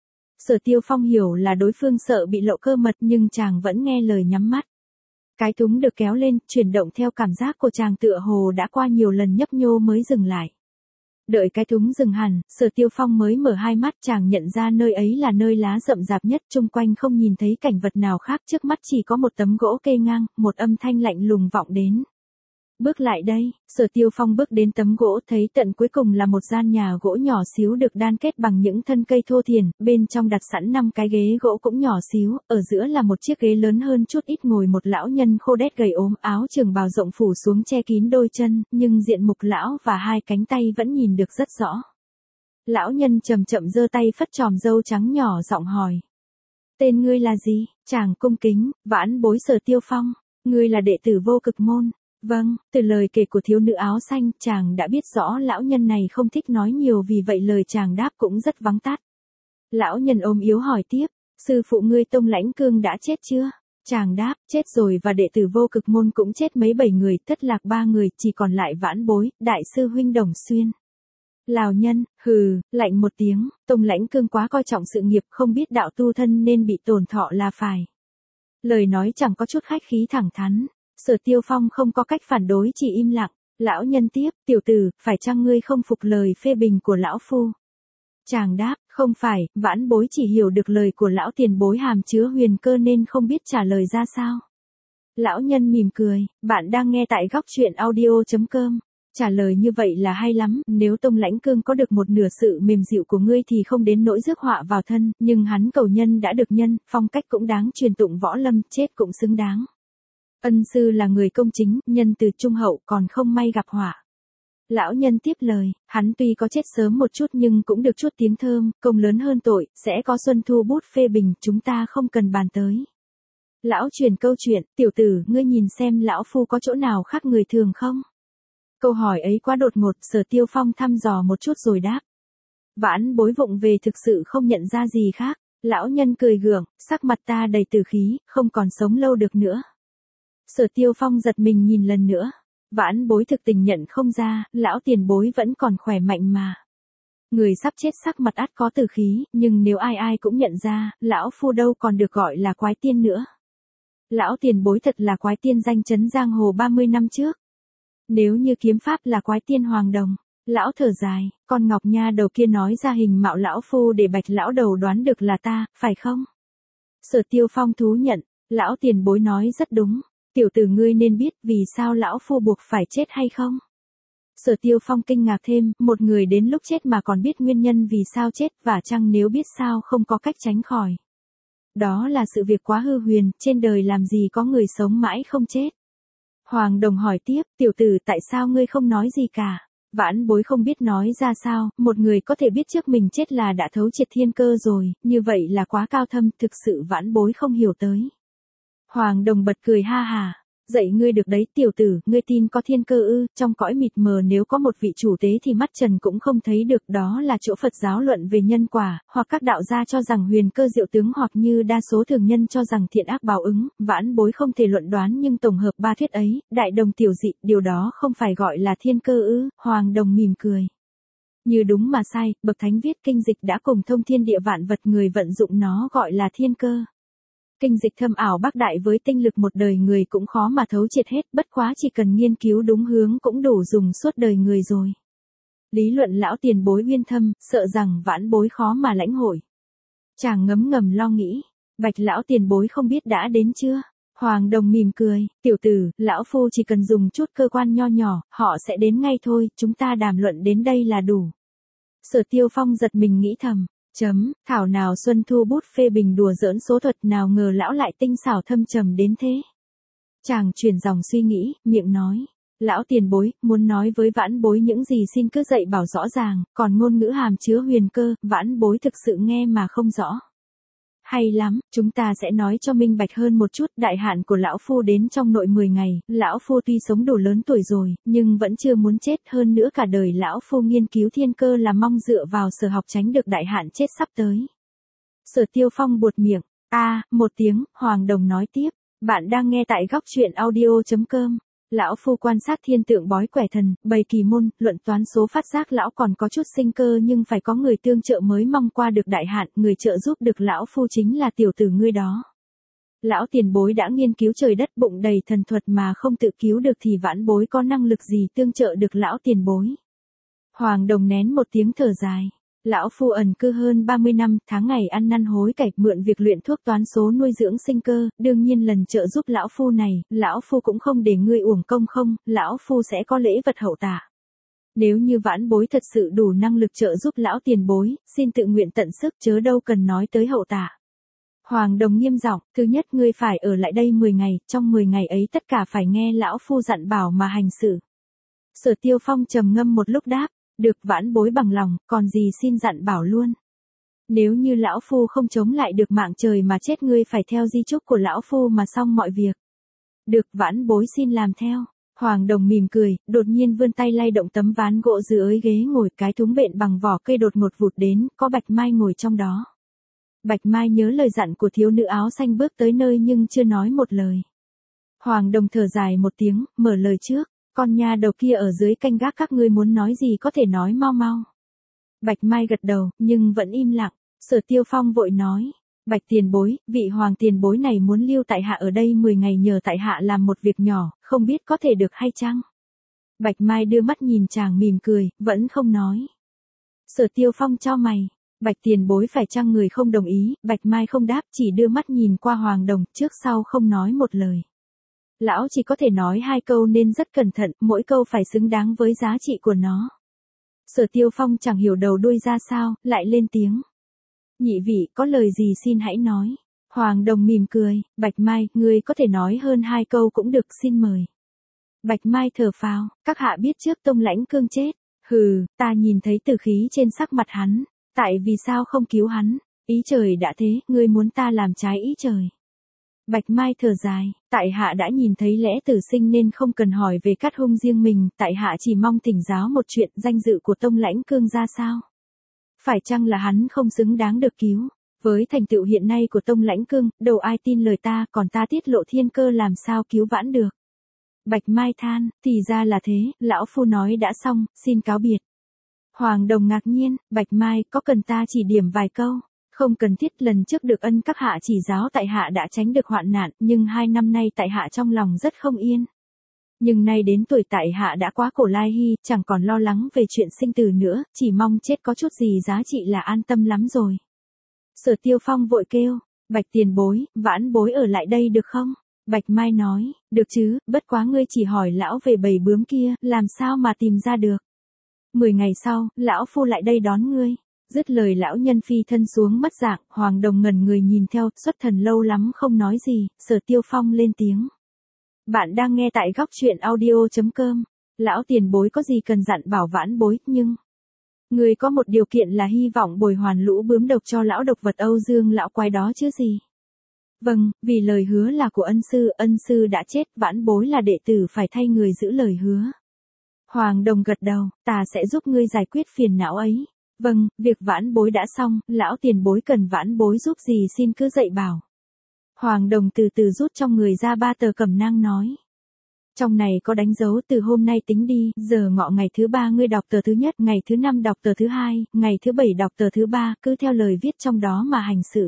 Sở Tiêu Phong hiểu là đối phương sợ bị lộ cơ mật nhưng chàng vẫn nghe lời nhắm mắt. Cái thúng được kéo lên, chuyển động theo cảm giác của chàng tựa hồ đã qua nhiều lần nhấp nhô mới dừng lại. Đợi cái thúng dừng hẳn, Sở Tiêu Phong mới mở hai mắt, chàng nhận ra nơi ấy là nơi lá rậm rạp nhất, chung quanh không nhìn thấy cảnh vật nào khác, trước mắt chỉ có một tấm gỗ kê ngang, một âm thanh lạnh lùng vọng đến. Bước lại đây, Sở Tiêu Phong bước đến tấm gỗ thấy tận cuối cùng là một gian nhà gỗ nhỏ xíu được đan kết bằng những thân cây thô thiển, bên trong đặt sẵn 5 cái ghế gỗ cũng nhỏ xíu, ở giữa là một chiếc ghế lớn hơn chút ít ngồi một lão nhân khô đét gầy ốm, áo trường bào rộng phủ xuống che kín đôi chân, nhưng diện mục lão và 2 cánh tay vẫn nhìn được rất rõ. Lão nhân chậm chậm giơ tay phất chòm râu trắng nhỏ giọng hỏi. Tên ngươi là gì? Chàng cung kính, vãn bối Sở Tiêu Phong. Ngươi là đệ tử Vô Cực Môn. Vâng, từ lời kể của thiếu nữ áo xanh, chàng đã biết rõ lão nhân này không thích nói nhiều, vì vậy lời chàng đáp cũng rất vắng tắt. Lão nhân ôm yếu hỏi tiếp, sư phụ ngươi Tông Lãnh Cương đã chết chưa? Chàng đáp, chết rồi, và đệ tử Vô Cực Môn cũng chết mấy 7 người, thất lạc 3 người, chỉ còn lại vãn bối, đại sư huynh Đồng Xuyên. Lào nhân, hừ, lạnh một tiếng, Tông Lãnh Cương quá coi trọng sự nghiệp, không biết đạo tu thân nên bị tổn thọ là phải. Lời nói chẳng có chút khách khí thẳng thắn. Sở Tiêu Phong không có cách phản đối, chỉ im lặng. Lão nhân tiếp, tiểu tử, phải chăng ngươi không phục lời phê bình của lão phu? Chàng đáp, không phải, vãn bối chỉ hiểu được lời của lão tiền bối hàm chứa huyền cơ nên không biết trả lời ra sao. Lão nhân mỉm cười, bạn đang nghe tại góc truyện audio.com. Trả lời như vậy là hay lắm, nếu Tông Lãnh Cương có được một nửa sự mềm dịu của ngươi thì không đến nỗi rước họa vào thân, nhưng hắn cầu nhân đã được nhân, phong cách cũng đáng truyền tụng võ lâm, chết cũng xứng đáng. Ân sư là người công chính, nhân từ trung hậu, còn không may gặp họa. Lão nhân tiếp lời, hắn tuy có chết sớm một chút nhưng cũng được chút tiếng thơm, công lớn hơn tội, sẽ có xuân thu bút phê bình, chúng ta không cần bàn tới. Lão truyền câu chuyện, tiểu tử, ngươi nhìn xem lão phu có chỗ nào khác người thường không? Câu hỏi ấy quá đột ngột, Sở Tiêu Phong thăm dò một chút rồi đáp. Vãn bối vụng về thực sự không nhận ra gì khác. Lão nhân cười gượng, sắc mặt ta đầy tử khí, không còn sống lâu được nữa. Sở Tiêu Phong giật mình nhìn lần nữa. Vãn bối thực tình nhận không ra, lão tiền bối vẫn còn khỏe mạnh mà. Người sắp chết sắc mặt ắt có tử khí, nhưng nếu ai ai cũng nhận ra, lão phu đâu còn được gọi là quái tiên nữa. Lão tiền bối thật là quái tiên danh chấn giang hồ 30 năm trước. Nếu như kiếm pháp là quái tiên Hoàng Đồng. Lão thở dài, con Ngọc Nha đầu kia nói ra hình mạo lão phu để Bạch lão đầu đoán được là ta, phải không? Sở Tiêu Phong thú nhận, lão tiền bối nói rất đúng. Tiểu tử ngươi nên biết vì sao lão phu buộc phải chết hay không? Sở Tiêu Phong kinh ngạc thêm, một người đến lúc chết mà còn biết nguyên nhân vì sao chết, và chăng nếu biết sao không có cách tránh khỏi. Đó là sự việc quá hư huyền, trên đời làm gì có người sống mãi không chết. Hoàng Đồng hỏi tiếp, tiểu tử tại sao ngươi không nói gì cả? Vãn bối không biết nói ra sao, một người có thể biết trước mình chết là đã thấu triệt thiên cơ rồi, như vậy là quá cao thâm, thực sự vãn bối không hiểu tới. Hoàng Đồng bật cười ha hà, dạy ngươi được đấy tiểu tử, ngươi tin có thiên cơ ư? Trong cõi mịt mờ nếu có một vị chủ tế thì mắt trần cũng không thấy được, đó là chỗ Phật giáo luận về nhân quả, hoặc các đạo gia cho rằng huyền cơ diệu tướng, hoặc như đa số thường nhân cho rằng thiện ác báo ứng. Vãn bối không thể luận đoán, nhưng tổng hợp ba thuyết ấy, đại đồng tiểu dị, điều đó không phải gọi là thiên cơ ư? Hoàng Đồng mỉm cười. Như đúng mà sai, bậc thánh viết kinh dịch đã cùng thông thiên địa vạn vật, người vận dụng nó gọi là thiên cơ. Kinh dịch thâm ảo bác đại, với tinh lực một đời người cũng khó mà thấu triệt hết, bất quá chỉ cần nghiên cứu đúng hướng cũng đủ dùng suốt đời người rồi. Lý luận lão tiền bối uyên thâm, sợ rằng vãn bối khó mà lãnh hội. Chàng ngấm ngầm lo nghĩ, Bạch lão tiền bối không biết đã đến chưa? Hoàng Đồng mỉm cười, tiểu tử, lão phu chỉ cần dùng chút cơ quan nho nhỏ, họ sẽ đến ngay thôi, chúng ta đàm luận đến đây là đủ. Sở Tiêu Phong giật mình nghĩ thầm. Thảo nào xuân thu bút phê bình đùa giỡn số thuật, nào ngờ lão lại tinh xảo thâm trầm đến thế. Chàng chuyển dòng suy nghĩ, miệng nói. Lão tiền bối, muốn nói với vãn bối những gì xin cứ dạy bảo rõ ràng, còn ngôn ngữ hàm chứa huyền cơ, vãn bối thực sự nghe mà không rõ. Hay lắm, chúng ta sẽ nói cho minh bạch hơn một chút, đại hạn của lão phu đến trong nội 10 ngày, lão phu tuy sống đủ lớn tuổi rồi, nhưng vẫn chưa muốn chết, hơn nữa cả đời lão phu nghiên cứu thiên cơ là mong dựa vào sở học tránh được đại hạn chết sắp tới. Sở Tiêu Phong buột miệng, một tiếng, Hoàng Đồng nói tiếp, bạn đang nghe tại góc truyện audio.com. Lão phu quan sát thiên tượng bói quẻ thần, bày kỳ môn, luận toán số phát giác lão còn có chút sinh cơ, nhưng phải có người tương trợ mới mong qua được đại hạn, người trợ giúp được lão phu chính là tiểu tử ngươi đó. Lão tiền bối đã nghiên cứu trời đất bụng đầy thần thuật mà không tự cứu được thì vãn bối có năng lực gì tương trợ được lão tiền bối? Hoàng Đồng nén một tiếng thở dài. Lão phu ẩn cư hơn 30 năm, tháng ngày ăn năn hối cải, mượn việc luyện thuốc toán số nuôi dưỡng sinh cơ, đương nhiên lần trợ giúp lão phu này, lão phu cũng không để ngươi uổng công không, lão phu sẽ có lễ vật hậu tạ. Nếu như vãn bối thật sự đủ năng lực trợ giúp lão tiền bối, xin tự nguyện tận sức chớ đâu cần nói tới hậu tạ. Hoàng Đồng nghiêm giọng, thứ nhất ngươi phải ở lại đây 10 ngày, trong 10 ngày ấy tất cả phải nghe lão phu dặn bảo mà hành sự. Sở Tiêu Phong trầm ngâm một lúc đáp, được vãn bối bằng lòng, còn gì xin dặn bảo luôn. Nếu như lão phu không chống lại được mạng trời mà chết ngươi phải theo di chúc của lão phu mà xong mọi việc. Được vãn bối xin làm theo. Hoàng Đồng mỉm cười, đột nhiên vươn tay lay động tấm ván gỗ dưới ghế ngồi, cái thúng bện bằng vỏ cây đột ngột vụt đến, có Bạch Mai ngồi trong đó. Bạch Mai nhớ lời dặn của thiếu nữ áo xanh bước tới nơi nhưng chưa nói một lời. Hoàng Đồng thở dài một tiếng, mở lời trước, con nha đầu kia ở dưới canh gác các ngươi muốn nói gì có thể nói mau mau. Bạch Mai gật đầu, nhưng vẫn im lặng. Sở Tiêu Phong vội nói, Bạch tiền bối, vị hoàng tiền bối này muốn lưu tại hạ ở đây 10 ngày nhờ tại hạ làm một việc nhỏ, không biết có thể được hay chăng? Bạch Mai đưa mắt nhìn chàng mỉm cười, vẫn không nói. Sở Tiêu Phong chau mày, Bạch tiền bối phải chăng người không đồng ý, Bạch Mai không đáp chỉ đưa mắt nhìn qua Hoàng Đồng, trước sau không nói một lời. Lão chỉ có thể nói 2 câu nên rất cẩn thận, mỗi câu phải xứng đáng với giá trị của nó. Sở Tiêu Phong chẳng hiểu đầu đuôi ra sao, lại lên tiếng. Nhị vị, có lời gì xin hãy nói. Hoàng Đồng mỉm cười, Bạch Mai, ngươi có thể nói hơn 2 câu cũng được, xin mời. Bạch Mai thở phào, các hạ biết trước Tông Lãnh Cương chết. Hừ, ta nhìn thấy tử khí trên sắc mặt hắn, tại vì sao không cứu hắn, ý trời đã thế, ngươi muốn ta làm trái ý trời. Bạch Mai thở dài, tại hạ đã nhìn thấy lẽ tử sinh nên không cần hỏi về cát hung riêng mình, tại hạ chỉ mong thỉnh giáo một chuyện, danh dự của Tông Lãnh Cương ra sao. Phải chăng là hắn không xứng đáng được cứu, với thành tựu hiện nay của Tông Lãnh Cương, đâu ai tin lời ta, còn ta tiết lộ thiên cơ làm sao cứu vãn được. Bạch Mai than, thì ra là thế, lão phu nói đã xong, xin cáo biệt. Hoàng Đồng ngạc nhiên, Bạch Mai, có cần ta chỉ điểm vài câu? Không cần thiết, lần trước được ân các hạ chỉ giáo tại hạ đã tránh được hoạn nạn, nhưng 2 năm nay tại hạ trong lòng rất không yên. Nhưng nay đến tuổi tại hạ đã quá cổ lai hy, chẳng còn lo lắng về chuyện sinh tử nữa, chỉ mong chết có chút gì giá trị là an tâm lắm rồi. Sở Tiêu Phong vội kêu, Bạch tiền bối, vãn bối ở lại đây được không? Bạch Mai nói, được chứ, bất quá ngươi chỉ hỏi lão về bầy bướm kia, làm sao mà tìm ra được. 10 ngày sau, lão phu lại đây đón ngươi. Dứt lời lão nhân phi thân xuống mất dạng, Hoàng Đồng ngẩn người nhìn theo, xuất thần lâu lắm không nói gì, Sở Tiêu Phong lên tiếng. Bạn đang nghe tại góc truyện audio.com. Lão tiền bối có gì cần dặn bảo vãn bối, nhưng người có một điều kiện là hy vọng bồi hoàn lũ bướm độc cho lão độc vật Âu Dương lão quái đó chứ gì. Vâng, vì lời hứa là của ân sư đã chết, vãn bối là đệ tử phải thay người giữ lời hứa. Hoàng Đồng gật đầu, ta sẽ giúp ngươi giải quyết phiền não ấy. Vâng, việc vãn bối đã xong, lão tiền bối cần vãn bối giúp gì xin cứ dạy bảo. Hoàng Đồng từ từ rút trong người ra 3 tờ cẩm nang nói. Trong này có đánh dấu từ hôm nay tính đi, giờ ngọ ngày thứ 3 ngươi đọc tờ thứ nhất, ngày thứ 5 đọc tờ thứ 2, ngày thứ 7 đọc tờ thứ 3, cứ theo lời viết trong đó mà hành xử.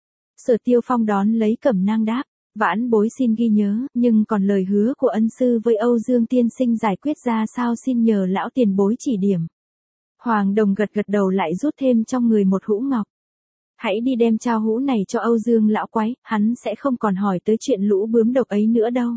Sở Tiêu Phong đón lấy cẩm nang đáp, vãn bối xin ghi nhớ, nhưng còn lời hứa của ân sư với Âu Dương tiên sinh giải quyết ra sao xin nhờ lão tiền bối chỉ điểm. Hoàng Đồng gật đầu lại rút thêm trong người một hũ ngọc. Hãy đi đem trao hũ này cho Âu Dương lão quái, hắn sẽ không còn hỏi tới chuyện lũ bướm độc ấy nữa đâu.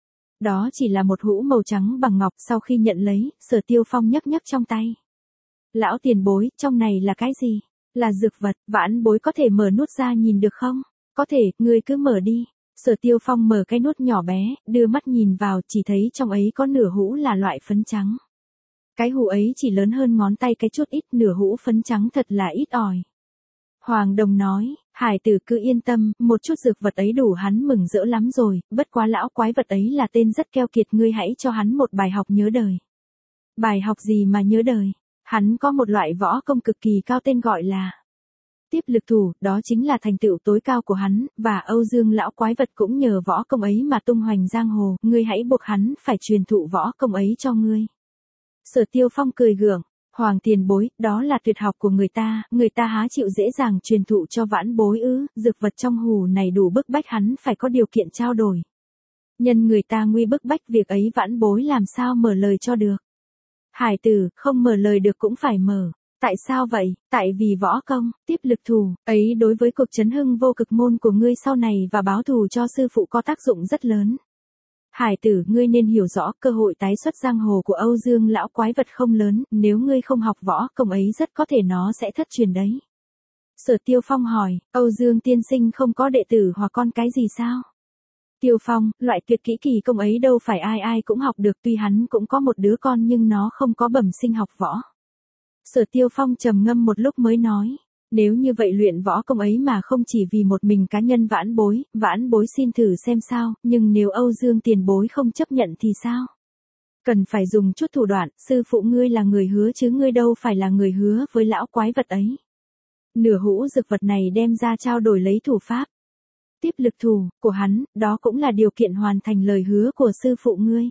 Đó chỉ là một hũ màu trắng bằng ngọc, sau khi nhận lấy, Sở Tiêu Phong nhấc trong tay. Lão tiền bối, trong này là cái gì? Là dược vật, vãn bối có thể mở nút ra nhìn được không? Có thể, ngươi cứ mở đi. Sở Tiêu Phong mở cái nút nhỏ bé, đưa mắt nhìn vào, chỉ thấy trong ấy có nửa hũ là loại phấn trắng. Cái hũ ấy chỉ lớn hơn ngón tay cái chút ít, nửa hũ phấn trắng thật là ít ỏi. Hoàng Đồng nói, hải tử cứ yên tâm, một chút dược vật ấy đủ hắn mừng rỡ lắm rồi, bất quá lão quái vật ấy là tên rất keo kiệt, ngươi hãy cho hắn một bài học nhớ đời. Bài học gì mà nhớ đời? Hắn có một loại võ công cực kỳ cao tên gọi là tiếp lực thủ, đó chính là thành tựu tối cao của hắn, và Âu Dương lão quái vật cũng nhờ võ công ấy mà tung hoành giang hồ, ngươi hãy buộc hắn phải truyền thụ võ công ấy cho ngươi. Sở Tiêu Phong cười gượng, Hoàng tiền bối, đó là tuyệt học của người ta há chịu dễ dàng truyền thụ cho vãn bối ư, dược vật trong hũ này đủ bức bách hắn phải có điều kiện trao đổi. Nhân người ta nguy bức bách, việc ấy vãn bối làm sao mở lời cho được. Hải tử, không mở lời được cũng phải mở. Tại sao vậy? Tại vì võ công, tiếp lực thù, ấy đối với cuộc chấn hưng vô cực môn của ngươi sau này và báo thù cho sư phụ có tác dụng rất lớn. Hải tử, ngươi nên hiểu rõ cơ hội tái xuất giang hồ của Âu Dương lão quái vật không lớn, nếu ngươi không học võ công ấy rất có thể nó sẽ thất truyền đấy. Sở Tiêu Phong hỏi, Âu Dương tiên sinh không có đệ tử hoặc con cái gì sao? Tiêu Phong, loại tuyệt kỹ kỳ công ấy đâu phải ai ai cũng học được, tuy hắn cũng có một đứa con nhưng nó không có bẩm sinh học võ. Sở Tiêu Phong trầm ngâm một lúc mới nói, nếu như vậy luyện võ công ấy mà không chỉ vì một mình cá nhân vãn bối xin thử xem sao, nhưng nếu Âu Dương tiền bối không chấp nhận thì sao? Cần phải dùng chút thủ đoạn, sư phụ ngươi là người hứa chứ ngươi đâu phải là người hứa với lão quái vật ấy. Nửa hũ dược vật này đem ra trao đổi lấy thủ pháp. Tiếp lực thù của hắn, đó cũng là điều kiện hoàn thành lời hứa của sư phụ ngươi.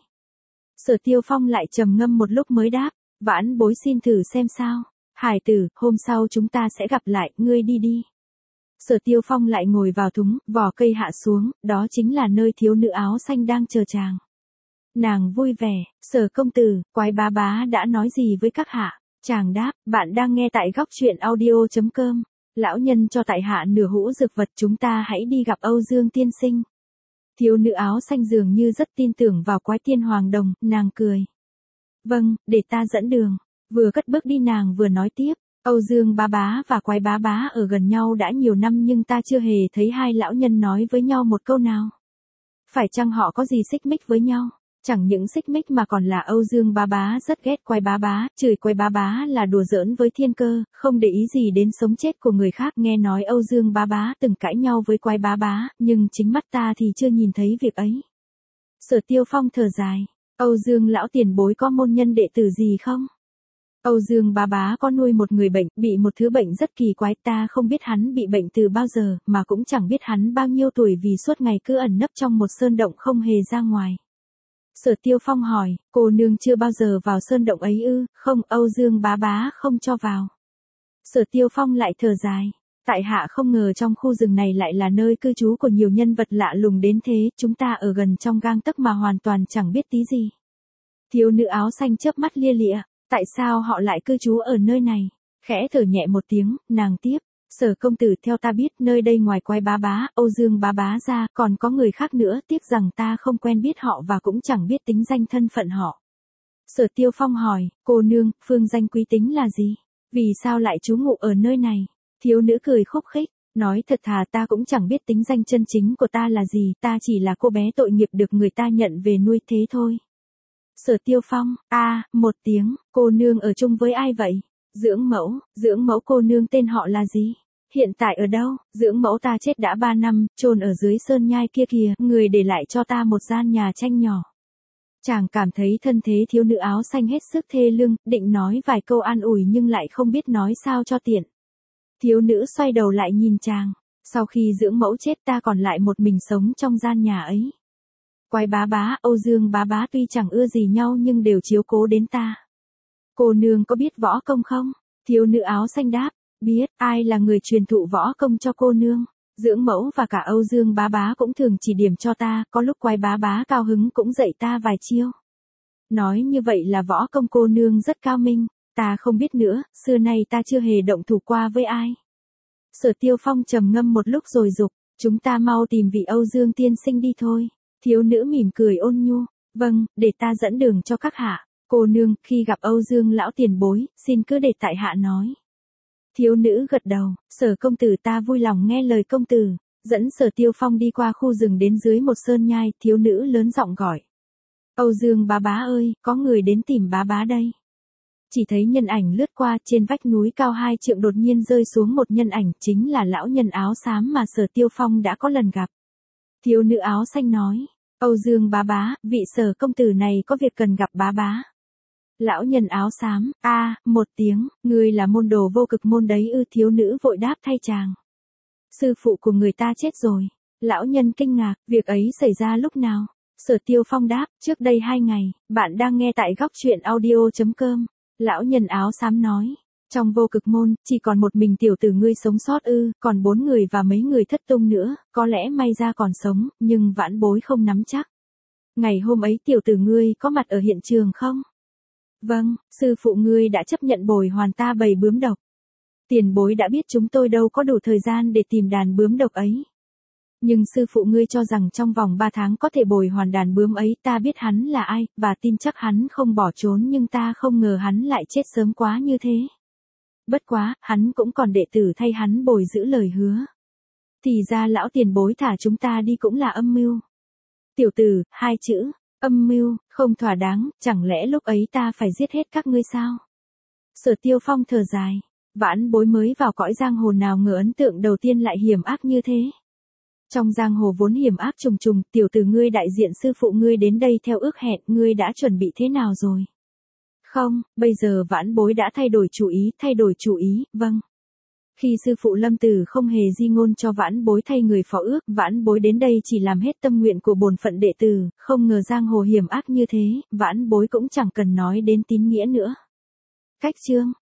Sở Tiêu Phong lại trầm ngâm một lúc mới đáp, vãn bối xin thử xem sao. Hải tử, hôm sau chúng ta sẽ gặp lại, ngươi đi đi. Sở Tiêu Phong lại ngồi vào thúng, vỏ cây hạ xuống, đó chính là nơi thiếu nữ áo xanh đang chờ chàng. Nàng vui vẻ, Sở công tử, quái bá bá đã nói gì với các hạ? Chàng đáp, bạn đang nghe tại góc truyện audio.com. Lão nhân cho tại hạ nửa hũ dược vật, chúng ta hãy đi gặp Âu Dương tiên sinh. Thiếu nữ áo xanh dường như rất tin tưởng vào quái tiên hoàng đồng, nàng cười. Vâng, để ta dẫn đường. Vừa cất bước đi nàng vừa nói tiếp, Âu Dương bá bá và quái bá bá ở gần nhau đã nhiều năm nhưng ta chưa hề thấy hai lão nhân nói với nhau một câu nào. Phải chăng họ có gì xích mích với nhau? Chẳng những xích mích mà còn là Âu Dương bá bá rất ghét quái bá bá, chửi quái bá bá là đùa giỡn với thiên cơ, không để ý gì đến sống chết của người khác. Nghe nói Âu Dương bá bá từng cãi nhau với quái bá bá, nhưng chính mắt ta thì chưa nhìn thấy việc ấy. Sở Tiêu Phong thở dài, Âu Dương lão tiền bối có môn nhân đệ tử gì không? Âu Dương bá bá có nuôi một người bệnh, bị một thứ bệnh rất kỳ quái, ta không biết hắn bị bệnh từ bao giờ, mà cũng chẳng biết hắn bao nhiêu tuổi vì suốt ngày cứ ẩn nấp trong một sơn động không hề ra ngoài. Sở Tiêu Phong hỏi, cô nương chưa bao giờ vào sơn động ấy ư? Không, Âu Dương bá bá không cho vào. Sở Tiêu Phong lại thở dài, tại hạ không ngờ trong khu rừng này lại là nơi cư trú của nhiều nhân vật lạ lùng đến thế, chúng ta ở gần trong gang tấc mà hoàn toàn chẳng biết tí gì. Thiếu nữ áo xanh chớp mắt lia lịa, tại sao họ lại cư trú ở nơi này? Khẽ thở nhẹ một tiếng, nàng tiếp, Sở công tử, theo ta biết nơi đây ngoài quái bá bá, Âu Dương bá bá ra, còn có người khác nữa, tiếc rằng ta không quen biết họ và cũng chẳng biết tính danh thân phận họ. Sở Tiêu Phong hỏi, cô nương, phương danh quý tính là gì? Vì sao lại trú ngụ ở nơi này? Thiếu nữ cười khúc khích, nói thật thà ta cũng chẳng biết tính danh chân chính của ta là gì, ta chỉ là cô bé tội nghiệp được người ta nhận về nuôi thế thôi. Sở Tiêu Phong, một tiếng, cô nương ở chung với ai vậy? Dưỡng mẫu cô nương tên họ là gì? Hiện tại ở đâu? Dưỡng mẫu ta chết đã 3 năm, chôn ở dưới sơn nhai kia kìa, người để lại cho ta một gian nhà tranh nhỏ. Chàng cảm thấy thân thế thiếu nữ áo xanh hết sức thê lương, định nói vài câu an ủi nhưng lại không biết nói sao cho tiện. Thiếu nữ xoay đầu lại nhìn chàng, sau khi dưỡng mẫu chết ta còn lại một mình sống trong gian nhà ấy. Quái bá bá, Âu Dương bá bá tuy chẳng ưa gì nhau nhưng đều chiếu cố đến ta. Cô nương có biết võ công không? Thiếu nữ áo xanh đáp, biết. Ai là người truyền thụ võ công cho cô nương? Dưỡng mẫu và cả Âu Dương bá bá cũng thường chỉ điểm cho ta, có lúc quái bá bá cao hứng cũng dạy ta vài chiêu. Nói như vậy là võ công cô nương rất cao minh, ta không biết nữa, xưa nay ta chưa hề động thủ qua với ai. Sở Tiêu Phong trầm ngâm một lúc rồi dục, chúng ta mau tìm vị Âu Dương tiên sinh đi thôi. Thiếu nữ mỉm cười ôn nhu, vâng, để ta dẫn đường cho các hạ. Cô nương, khi gặp Âu Dương lão tiền bối, xin cứ để tại hạ nói. Thiếu nữ gật đầu, Sở công tử, ta vui lòng nghe lời công tử. Dẫn Sở Tiêu Phong đi qua khu rừng đến dưới một sơn nhai, thiếu nữ lớn giọng gọi. Âu Dương bá bá ơi, có người đến tìm bá bá đây. Chỉ thấy nhân ảnh lướt qua, trên vách núi cao 2 trượng đột nhiên rơi xuống một nhân ảnh, chính là lão nhân áo xám mà Sở Tiêu Phong đã có lần gặp. Thiếu nữ áo xanh nói, Âu Dương bá bá, vị Sở công tử này có việc cần gặp bá bá. Lão nhân áo xám, một tiếng, ngươi là môn đồ vô cực môn đấy ư? Thiếu nữ vội đáp thay chàng. Sư phụ của người ta chết rồi. Lão nhân kinh ngạc, việc ấy xảy ra lúc nào? Sở Tiêu Phong đáp, trước đây 2 ngày, bạn đang nghe tại góc truyện audio.com. Lão nhân áo xám nói, trong vô cực môn, chỉ còn một mình tiểu tử ngươi sống sót ư? Còn 4 người và mấy người thất tung nữa, có lẽ may ra còn sống, nhưng vãn bối không nắm chắc. Ngày hôm ấy tiểu tử ngươi có mặt ở hiện trường không? Vâng, sư phụ ngươi đã chấp nhận bồi hoàn ta bầy bướm độc. Tiền bối đã biết chúng tôi đâu có đủ thời gian để tìm đàn bướm độc ấy. Nhưng sư phụ ngươi cho rằng trong vòng 3 tháng có thể bồi hoàn đàn bướm ấy, ta biết hắn là ai, và tin chắc hắn không bỏ trốn, nhưng ta không ngờ hắn lại chết sớm quá như thế. Bất quá, hắn cũng còn đệ tử thay hắn bồi giữ lời hứa. Thì ra lão tiền bối thả chúng ta đi cũng là âm mưu. Tiểu tử, 2 chữ, âm mưu, không thỏa đáng, chẳng lẽ lúc ấy ta phải giết hết các ngươi sao? Sở Tiêu Phong thở dài, vãn bối mới vào cõi giang hồ nào ngờ ấn tượng đầu tiên lại hiểm ác như thế. Trong giang hồ vốn hiểm ác trùng trùng, tiểu tử ngươi đại diện sư phụ ngươi đến đây theo ước hẹn, ngươi đã chuẩn bị thế nào rồi? Không, bây giờ vãn bối đã thay đổi chủ ý, vâng. Khi sư phụ Lâm Tử không hề di ngôn cho vãn bối thay người phó ước, vãn bối đến đây chỉ làm hết tâm nguyện của bổn phận đệ tử, không ngờ giang hồ hiểm ác như thế, vãn bối cũng chẳng cần nói đến tín nghĩa nữa. Cách chương